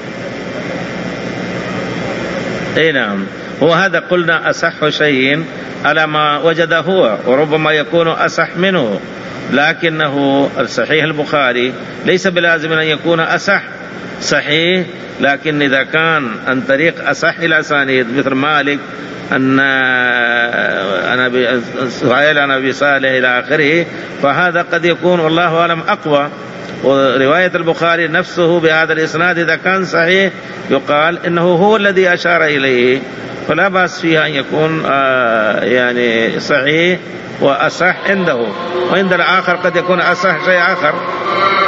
اي نعم، هو هذا قلنا أصح شيء على ما وجد هو، وربما يكون أصح منه، لكنه الصحيح البخاري ليس بلازم أن يكون أصح صحيح، لكن إذا كان عن طريق أصح الأسانيد مثل مالك أن أنا سهيل عن أبي صالح إلى آخره، فهذا قد يكون والله أعلم أقوى. ورواية البخاري نفسه بهذا الإسناد إذا كان صحيح يقال إنه هو الذي أشار إليه، فلا بأس فيها أن يكون آه يعني صحيح وأصح عنده، وعند الآخر قد يكون أصح شيء آخر.